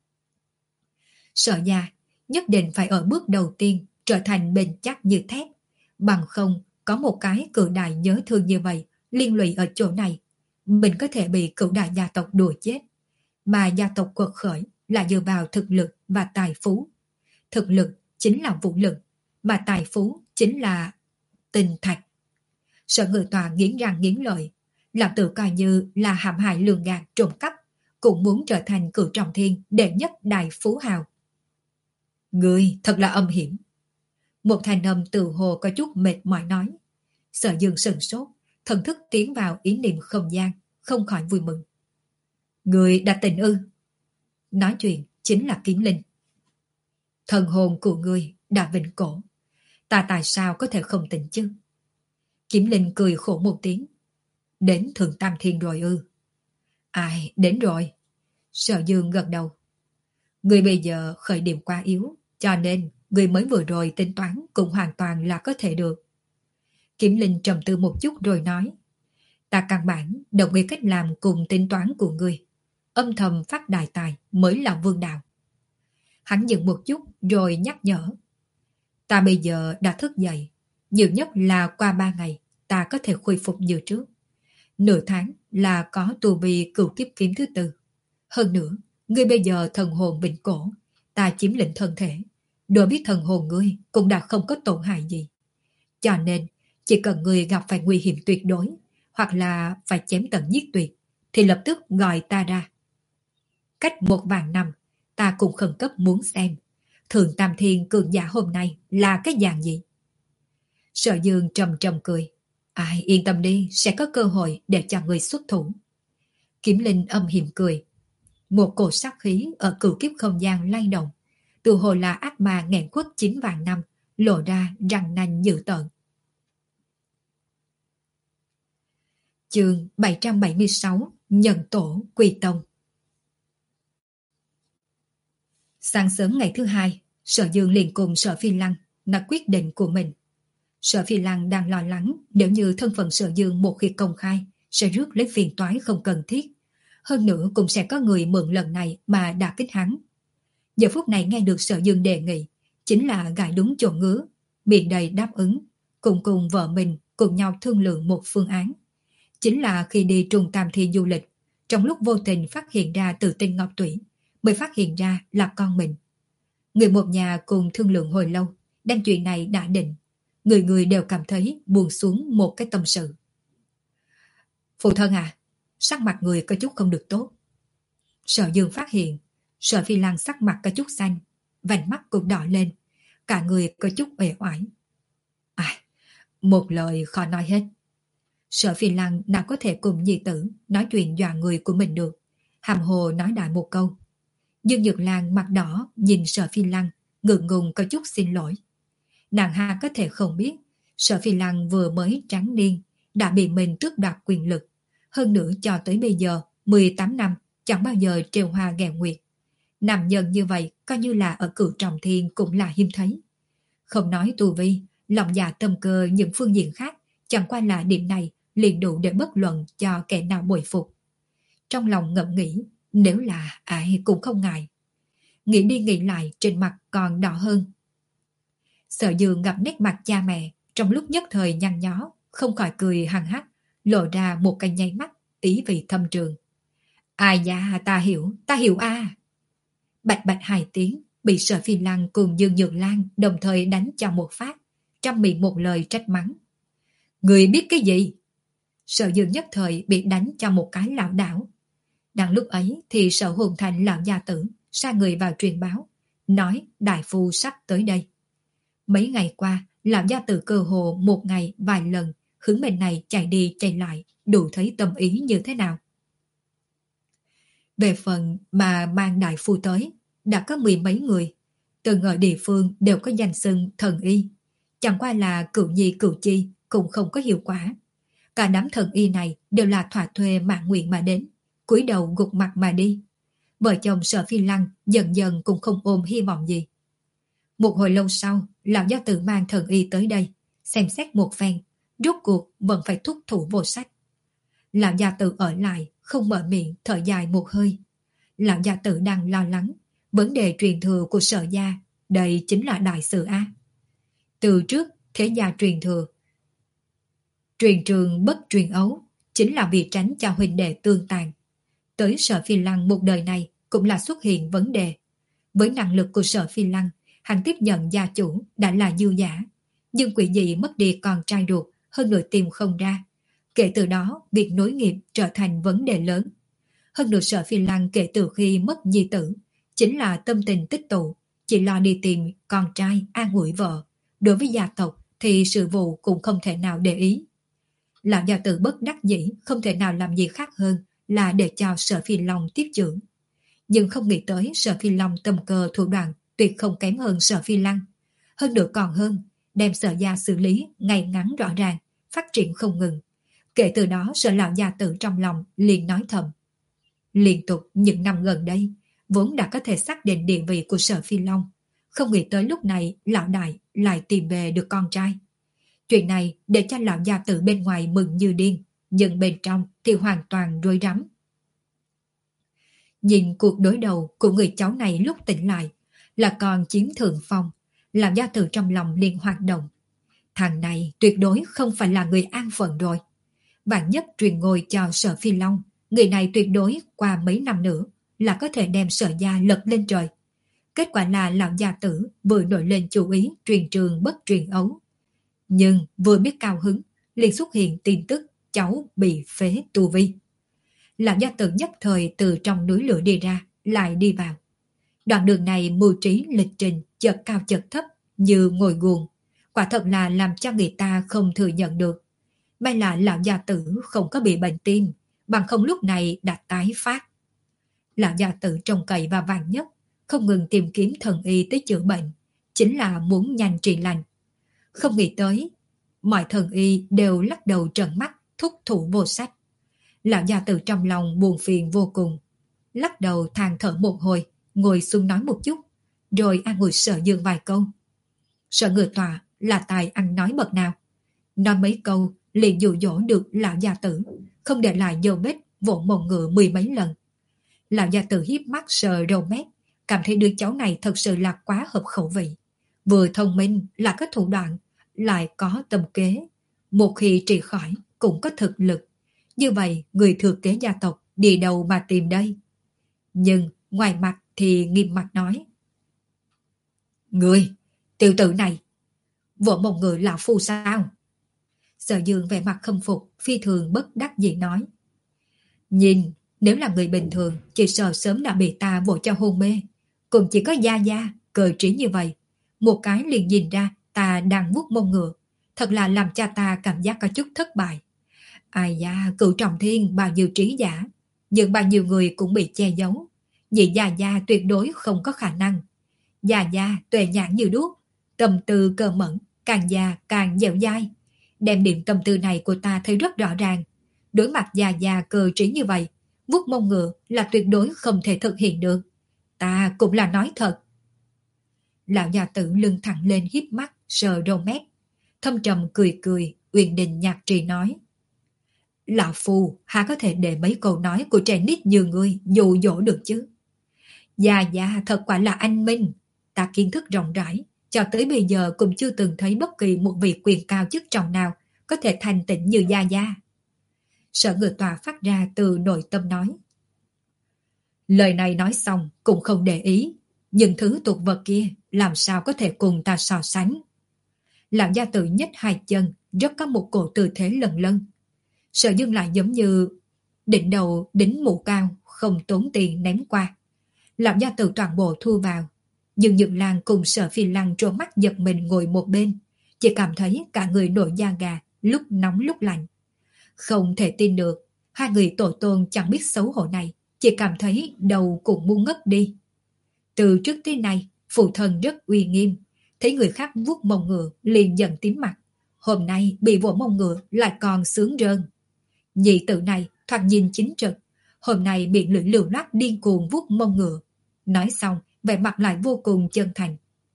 Sở gia nhất định phải ở bước đầu tiên trở thành bền chắc như thép, bằng không có một cái cự đại nhớ thương như vậy liên lụy ở chỗ này, mình có thể bị cự đại gia tộc đùa chết. Mà gia tộc quật khởi là dựa vào thực lực và tài phú. Thực lực chính là vũ lực, mà tài phú chính là tình thạch. Sở Ngự Tòa nghiến răng nghiến lợi, làm tự coi như là hãm hại lường gạt trộm cắp, cũng muốn trở thành Cửu Trọng Thiên đệ nhất đại phú hào. Người thật là âm hiểm. Một thanh âm từ hồ có chút mệt mỏi nói. Sở Dương sừng sốt, thần thức tiến vào ý niệm không gian, không khỏi vui mừng. Người đã tỉnh ư? Nói chuyện chính là Kiến Linh. Thần hồn của người đã vĩnh cổ, ta tại sao có thể không tỉnh chứ? Kiếm Linh cười khổ một tiếng. Đến Thượng Tam Thiên rồi ư? Ai, đến rồi. Sở Dương gật đầu. Người bây giờ khởi điểm quá yếu, cho nên người mới vừa rồi tính toán cũng hoàn toàn là có thể được. Kiếm Linh trầm tư một chút rồi nói. Ta căn bản đồng ý cách làm cùng tính toán của người. Âm thầm phát đại tài mới là vương đạo. Hắn dừng một chút rồi nhắc nhở. Ta bây giờ đã thức dậy. Nhiều nhất là qua ba ngày ta có thể khôi phục như trước. Nửa tháng là có tu vi cửu kiếp kiếm thứ tư. Hơn nữa, ngươi bây giờ thần hồn bình cổ, ta chiếm lĩnh thân thể. Đối với thần hồn ngươi cũng đã không có tổn hại gì. Cho nên, chỉ cần ngươi gặp phải nguy hiểm tuyệt đối, hoặc là phải chém tận giết tuyệt, thì lập tức gọi ta ra. Cách một vạn năm, ta cũng khẩn cấp muốn xem Thượng Tam Thiên cường giả hôm nay là cái dạng gì. Sở Dương trầm trầm cười. Ai yên tâm đi, sẽ có cơ hội để cho người xuất thủ. Kiếm Linh âm hiểm cười. Một cổ sát khí ở cửu kiếp không gian lay động, tự hồ là ác ma nghẹn khuất chín vạn năm, lộ ra răng nanh dữ tợn. Chương bảy trăm bảy mươi sáu, Nhận tổ Quỳ Tông. Sáng sớm ngày thứ hai, Sở Dương liền cùng Sở Phi Lăng là quyết định của mình. Sở Phi Lăng đang lo lắng nếu như thân phận Sở Dương một khi công khai sẽ rước lấy phiền toái không cần thiết. Hơn nữa cũng sẽ có người mượn lần này mà đả kích hắn. Giờ phút này nghe được Sở Dương đề nghị, chính là gãi đúng chỗ ngứa, miệng đầy đáp ứng, cùng cùng vợ mình cùng nhau thương lượng một phương án. Chính là khi đi Trùng Tam Thi du lịch, trong lúc vô tình phát hiện ra Tử Tinh Ngọc Tủy, mới phát hiện ra là con mình. Người một nhà cùng thương lượng hồi lâu, đang chuyện này đã định. Người người đều cảm thấy buông xuống một cái tâm sự. Phụ thân à, sắc mặt người có chút không được tốt. Sở Dương phát hiện, Sở Phi Lăng sắc mặt có chút xanh, vành mắt cũng đỏ lên, cả người có chút uể oải. À, một lời khó nói hết. Sở Phi Lăng nào có thể cùng nhi tử nói chuyện dọa người của mình được, hàm hồ nói đại một câu. Dương Nhược Lan mặt đỏ nhìn Sở Phi Lăng, ngượng ngùng có chút xin lỗi. Nàng ha có thể không biết, Sở Phi Lăng vừa mới tráng niên, đã bị mình tước đoạt quyền lực. Hơn nữa cho tới bây giờ, mười tám năm, chẳng bao giờ trêu hoa ghẹo nguyệt. Nam nhân như vậy, coi như là ở Cửu Trọng Thiên cũng là hiếm thấy. Không nói tu vi, lòng dạ tâm cơ những phương diện khác, chẳng qua là điểm này liền đủ để bất luận cho kẻ nào bội phục. Trong lòng ngẫm nghĩ, nếu là ai cũng không ngại. Nghĩ đi nghĩ lại trên mặt còn đỏ hơn. Sở Dương gặp nét mặt cha mẹ, trong lúc nhất thời nhăn nhó, không khỏi cười hằng hắc, lộ ra một cái nháy mắt, ý vị thâm trường. Ai da, ta hiểu, ta hiểu a. À. Bạch bạch hai tiếng, bị Sở Phi Lăng cùng Dương Nhược Lan đồng thời đánh cho một phát, trong miệng một lời trách mắng. Người biết cái gì? Sở Dương nhất thời bị đánh cho một cái lảo đảo. Đang lúc ấy thì Sở Hồn Thành lão gia tử sai người vào truyền báo, nói đại phu sắp tới đây. Mấy ngày qua, lão gia tử cơ hồ một ngày vài lần hướng bên này chạy đi chạy lại, đủ thấy tâm ý như thế nào. Về phần mà mang đại phu tới, đã có mười mấy người, từng ở địa phương đều có danh xưng thần y. Chẳng qua là cửu nhi cửu chi cũng không có hiệu quả. Cả đám thần y này đều là thỏa thuê mạng nguyện mà đến, cúi đầu gục mặt mà đi. Vợ chồng Sở Phi Lăng dần dần cũng không ôm hy vọng gì. Một hồi lâu sau, lão gia tử mang thần y tới đây, xem xét một phen, rốt cuộc vẫn phải thúc thủ vô sách. Lão gia tử ở lại, không mở miệng, thở dài một hơi. Lão gia tử đang lo lắng, vấn đề truyền thừa của Sở gia, đây chính là đại sự A. Từ trước, thế gia truyền thừa, truyền trường bất truyền ấu, chính là vì tránh cho huynh đệ tương tàn. Tới Sở Phi Lăng một đời này cũng là xuất hiện vấn đề. Với năng lực của Sở Phi Lăng, hắn tiếp nhận gia chủ đã là dư giả, nhưng quỷ dị mất đi con trai ruột, hơn nữa tìm không ra. Kể từ đó, việc nối nghiệp trở thành vấn đề lớn. Hơn nữa Sở Phi Lăng kể từ khi mất nhi tử, chính là tâm tình tích tụ, chỉ lo đi tìm con trai an ủi vợ. Đối với gia tộc thì sự vụ cũng không thể nào để ý. Lão gia tử bất đắc dĩ không thể nào làm gì khác hơn là để cho Sở Phi Long tiếp trưởng. Nhưng không nghĩ tới Sở Phi Long tâm cơ thủ đoạn tuyệt không kém hơn Sở Phi Lăng. Hơn nữa còn hơn, đem Sở gia xử lý ngay ngắn rõ ràng, phát triển không ngừng. Kể từ đó Sở lão gia tử trong lòng liền nói thầm. Liên tục những năm gần đây, vốn đã có thể xác định địa vị của Sở Phi Long, không nghĩ tới lúc này lão đại lại tìm về được con trai. Chuyện này để cho lão gia tử bên ngoài mừng như điên, nhưng bên trong thì hoàn toàn rối rắm. Nhìn cuộc đối đầu của người cháu này lúc tỉnh lại là còn chiếm thượng phong, lão gia tử trong lòng liền hoạt động. Thằng này tuyệt đối không phải là người an phận rồi. Vạn nhất truyền ngôi cho Sở Phi Long, người này tuyệt đối qua mấy năm nữa là có thể đem Sở gia lật lên trời. Kết quả là lão gia tử vừa nổi lên chủ ý truyền trường bất truyền ấu. Nhưng vừa biết cao hứng, liền xuất hiện tin tức cháu bị phế tu vi. Lão gia tử nhất thời từ trong núi lửa đi ra, lại đi vào. Đoạn đường này mưu trí lịch trình chợt cao chợt thấp như ngồi guồng, quả thật là làm cho người ta không thừa nhận được. May là lão gia tử không có bị bệnh tim, bằng không lúc này đã tái phát. Lão gia tử trông cậy và vàng nhất, không ngừng tìm kiếm thần y tới chữa bệnh, chính là muốn nhanh trị lành. Không nghĩ tới, mọi thần y đều lắc đầu trợn mắt, thúc thủ vô sách. Lão gia tử trong lòng buồn phiền vô cùng, lắc đầu than thở một hồi, ngồi xuống nói một chút, rồi an ủi Sở Dương vài câu. Sở Ngự Tọa là tài ăn nói bậc nào, nói mấy câu liền dụ dỗ được lão gia tử, không để lại dấu vết vỗ mông ngựa mười mấy lần. Lão gia tử hiếp mắt sờ râu mép, cảm thấy đứa cháu này thật sự là quá hợp khẩu vị, vừa thông minh là có thủ đoạn, lại có tâm kế, một khi trị khỏi cũng có thực lực. Như vậy người thừa kế gia tộc đi đâu mà tìm đây? Nhưng ngoài mặt thì nghiêm mặt nói. Người, tiểu tử này, vỗ mông ngựa lão phu sao? Sở Dương vẻ mặt khâm phục, phi thường bất đắc dĩ nói. Nhìn, nếu là người bình thường, chỉ sợ sớm đã bị ta vỗ cho hôn mê. Cũng chỉ có Gia Gia, cờ trí như vậy. Một cái liền nhìn ra ta đang vuốt mông ngựa. Thật là làm cho ta cảm giác có chút thất bại. Ai da, cựu trọng thiên bao nhiêu trí giả. Nhưng bao nhiêu người cũng bị che giấu. Vì Gia Gia tuyệt đối không có khả năng. Gia Gia tuệ nhãn như đuốc, tâm tư cơ mẫn, càng già càng dẻo dai. Đem điểm tâm tư này của ta thấy rất rõ ràng. Đối mặt Gia Gia cơ trí như vậy, vuốt mông ngựa là tuyệt đối không thể thực hiện được. Ta cũng là nói thật. Lão gia tử lưng thẳng lên hiếp mắt, sờ râu mép. Thâm trầm cười cười, Uyển Đình nhạc trì nói. Lão phu há có thể để mấy câu nói của trẻ nít như ngươi dụ dỗ được chứ? Gia Gia thật quả là anh minh. Ta kiến thức rộng rãi, cho tới bây giờ cũng chưa từng thấy bất kỳ một vị quyền cao chức trọng nào có thể thành tịnh như Gia Gia. Sở Ngự Tọa phát ra từ nội tâm nói. Lời này nói xong cũng không để ý, nhưng thứ tục vật kia làm sao có thể cùng ta so sánh. Lão gia tử nhích hai chân, rất có một cổ tư thế lần lân. Sở Dương lại giống như đỉnh đầu đính mũ cao, không tốn tiền ném qua. Lão gia tử toàn bộ thu vào, nhưng Nhược Lan cùng Sở Phi Lăng trố mắt giật mình ngồi một bên, chỉ cảm thấy cả người nổi da gà, lúc nóng lúc lạnh. Không thể tin được, hai người tổ tôn chẳng biết xấu hổ này, chỉ cảm thấy đầu cũng muốn ngất đi. Từ trước tới nay, phụ thân rất uy nghiêm, thấy người khác vuốt mông ngựa liền giận tím mặt. Hôm nay bị vỗ mông ngựa lại còn sướng rơn. Nhị tử này thoạt nhìn chính trực, hôm nay bị lưỡi lưu loát điên cuồng vuốt mông ngựa. Nói xong, vẻ mặt lại vô cùng chân thành.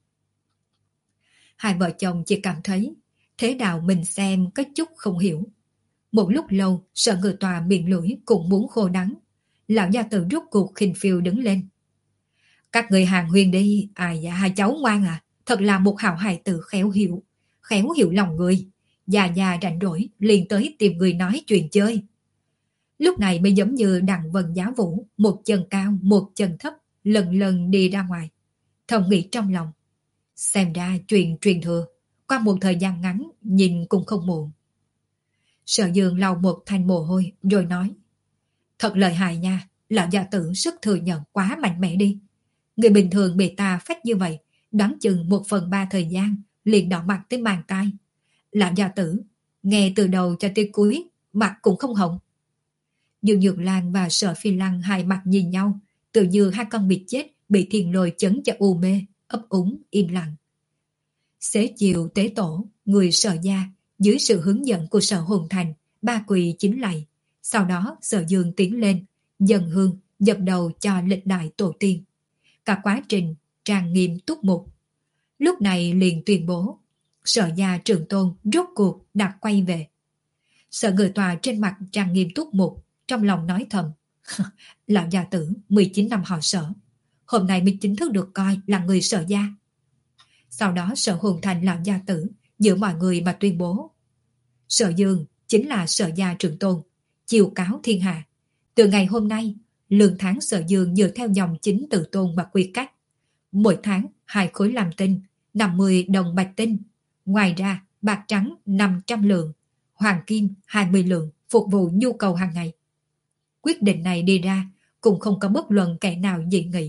Hai vợ chồng chỉ cảm thấy thế đạo mình xem có chút không hiểu. Một lúc lâu, Sở Ngự Tọa miệng lưỡi cũng muốn khô đắng. Lão gia tử rút cuộc khinh phiêu đứng lên. Các người hàng huyên đi, ai dạ hai cháu ngoan à, thật là một hảo hài tử khéo hiểu, khéo hiểu lòng người. Già già rảnh rỗi, liền tới tìm người nói chuyện chơi. Lúc này mới giống như đặng vân giá vũ, một chân cao, một chân thấp, lần lần đi ra ngoài. Thầm nghĩ trong lòng, xem ra chuyện truyền thừa, qua một thời gian ngắn, nhìn cũng không muộn. Sở Dương lau một thanh mồ hôi, rồi nói, thật lợi hại nha, lão gia tử sức thừa nhận quá mạnh mẽ đi. Người bình thường bị ta phách như vậy, đoán chừng một phần ba thời gian, liền đỏ mặt tới màng tai. Lão gia tử, nghe từ đầu cho tới cuối, mặt cũng không hồng. Dương Nhược Lan và Sở Phi Lăng hai mặt nhìn nhau, tự như hai con vịt chết bị thiền lôi chấn cho u mê, ấp úng, im lặng. Xế chiều tế tổ, người Sở gia Dưới sự hướng dẫn của Sở Hồn Thành, ba quỳ chính lạy. Sau đó Sở Dương tiến lên, dần hương, dập đầu cho lịch đại tổ tiên. Cả quá trình trang nghiêm túc mục. Lúc này liền tuyên bố, Sở gia Trường Tôn rốt cuộc đã quay về. Sở Người Tòa trên mặt trang nghiêm túc mục, trong lòng nói thầm, lão gia tử mười chín năm họ Sở, hôm nay mới chính thức được coi là người Sở gia. Sau đó Sở Hồn Thành lão gia tử giữa mọi người mà tuyên bố, Sở Dương chính là Sở gia Trường Tôn, chiêu cáo thiên hạ. Từ ngày hôm nay, lương tháng Sở Dương dựa theo dòng chính tự tôn và quy cách. Mỗi tháng hai khối làm tinh, năm mươi đồng bạch tinh. Ngoài ra, bạc trắng năm trăm lượng, hoàng kim hai mươi lượng phục vụ nhu cầu hàng ngày. Quyết định này đi ra cũng không có bất luận kẻ nào dị nghị.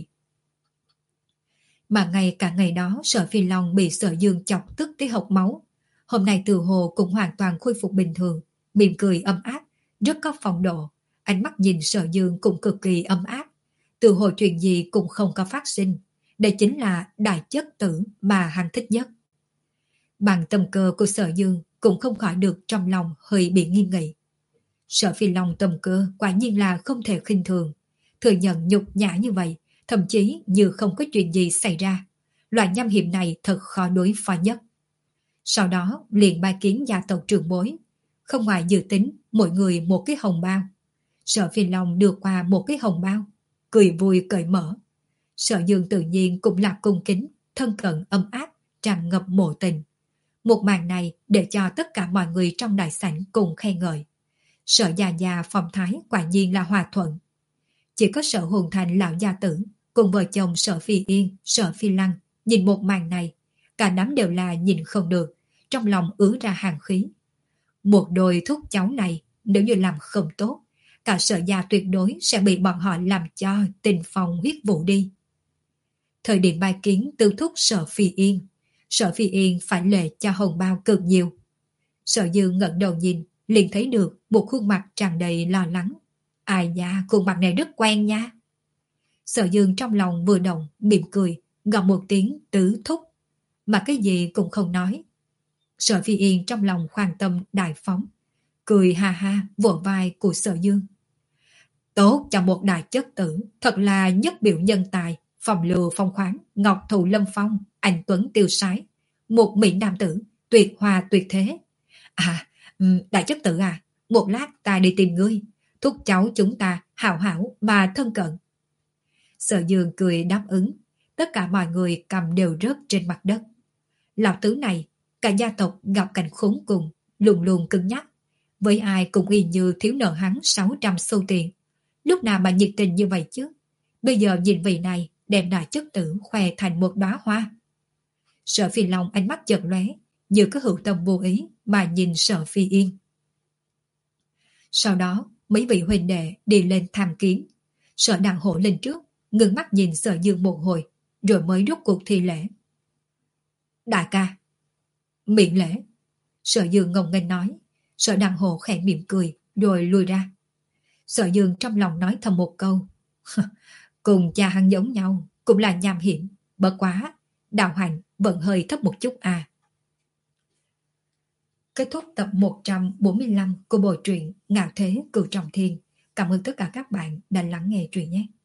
Mà ngay cả ngày đó Sở Phi Long bị Sở Dương chọc tức tới hộc máu. Hôm nay từ hồ cũng hoàn toàn khôi phục bình thường, mỉm cười ấm áp, rất có phong độ. Ánh mắt nhìn Sở Dương cũng cực kỳ ấm áp. Từ hồ chuyện gì cũng không có phát sinh. Đây chính là đại chất tử mà hắn thích nhất. Bằng tâm cơ của Sở Dương cũng không khỏi được trong lòng hơi bị nghi nghị. Sở Phi Long tâm cơ quả nhiên là không thể khinh thường. Thừa nhận nhục nhã như vậy, thậm chí như không có chuyện gì xảy ra. Loại nham hiểm này thật khó đối phó nhất. Sau đó liền bài kiến gia tộc trưởng bối. Không ngoài dự tính mỗi người một cái hồng bao. Sở Phi Long đưa qua một cái hồng bao, cười vui cởi mở. Sở Dương tự nhiên cũng là cung kính, thân cận ấm áp, tràn ngập mộ tình. Một màn này để cho tất cả mọi người trong đại sảnh cùng khen ngợi. Sở Gia Gia phong thái quả nhiên là hòa thuận. Chỉ có Sở Hồn Thành lão gia tử cùng vợ chồng Sở Phi Yên, Sở Phi Lăng nhìn một màn này, cả đám đều là nhìn không được, trong lòng ứa ra hàn khí. Một đôi thúc cháu này nếu như làm không tốt, cả Sở gia tuyệt đối sẽ bị bọn họ làm cho tình phong huyết vụ đi. Thời điểm bài kiến tư thúc Sở Phi Yên, Sở Phi Yên phải lệ cho hồng bao cực nhiều. Sở Dương ngẩng đầu nhìn, liền thấy được một khuôn mặt tràn đầy lo lắng. Ai nha, khuôn mặt này rất quen nha. Sở Dương trong lòng vừa động, mỉm cười, gọi một tiếng tứ thúc, mà cái gì cũng không nói. Sở Phi Yên trong lòng khoan tâm đại phóng, cười ha ha vỗ vai của Sở Dương. Tốt cho một đại chất tử, thật là nhất biểu nhân tài, phòng lừa phong khoáng, ngọc thụ lâm phong, anh tuấn tiêu sái, một mỹ nam tử, tuyệt hòa tuyệt thế. À, đại chất tử à, một lát ta đi tìm ngươi, thúc cháu chúng ta hảo hảo mà thân cận. Sở Dương cười đáp ứng, tất cả mọi người cầm đều rớt trên mặt đất. Lão tứ này, cả gia tộc gặp cảnh khốn cùng, luôn luôn cứng nhắc, với ai cũng y như thiếu nợ hắn sáu trăm xu tiền. Lúc nào mà nhiệt tình như vậy chứ? Bây giờ nhìn vị này đem đại chất tử khoe thành một đóa hoa. Sở Phi Long ánh mắt chợt lóe, như có hữu tâm vô ý mà nhìn Sở Phi Yên. Sau đó mấy vị huynh đệ đi lên tham kiến. Sở Đằng Hổ lên trước, ngưng mắt nhìn Sở Dương một hồi, rồi mới rút cuộc thi lễ. Đại ca. Miễn lễ. Sở Dương ngông nghênh nói. Sở Đằng Hổ khẽ mỉm cười, rồi lùi ra. Sở Dương trong lòng nói thầm một câu. Cùng cha hắn giống nhau, cũng là nham hiểm, bất quá, đạo hạnh vẫn hơi thấp một chút à. Kết thúc tập một trăm bốn mươi lăm của bộ truyện Ngạo Thế Cửu Trọng Thiên. Cảm ơn tất cả các bạn đã lắng nghe truyện nhé.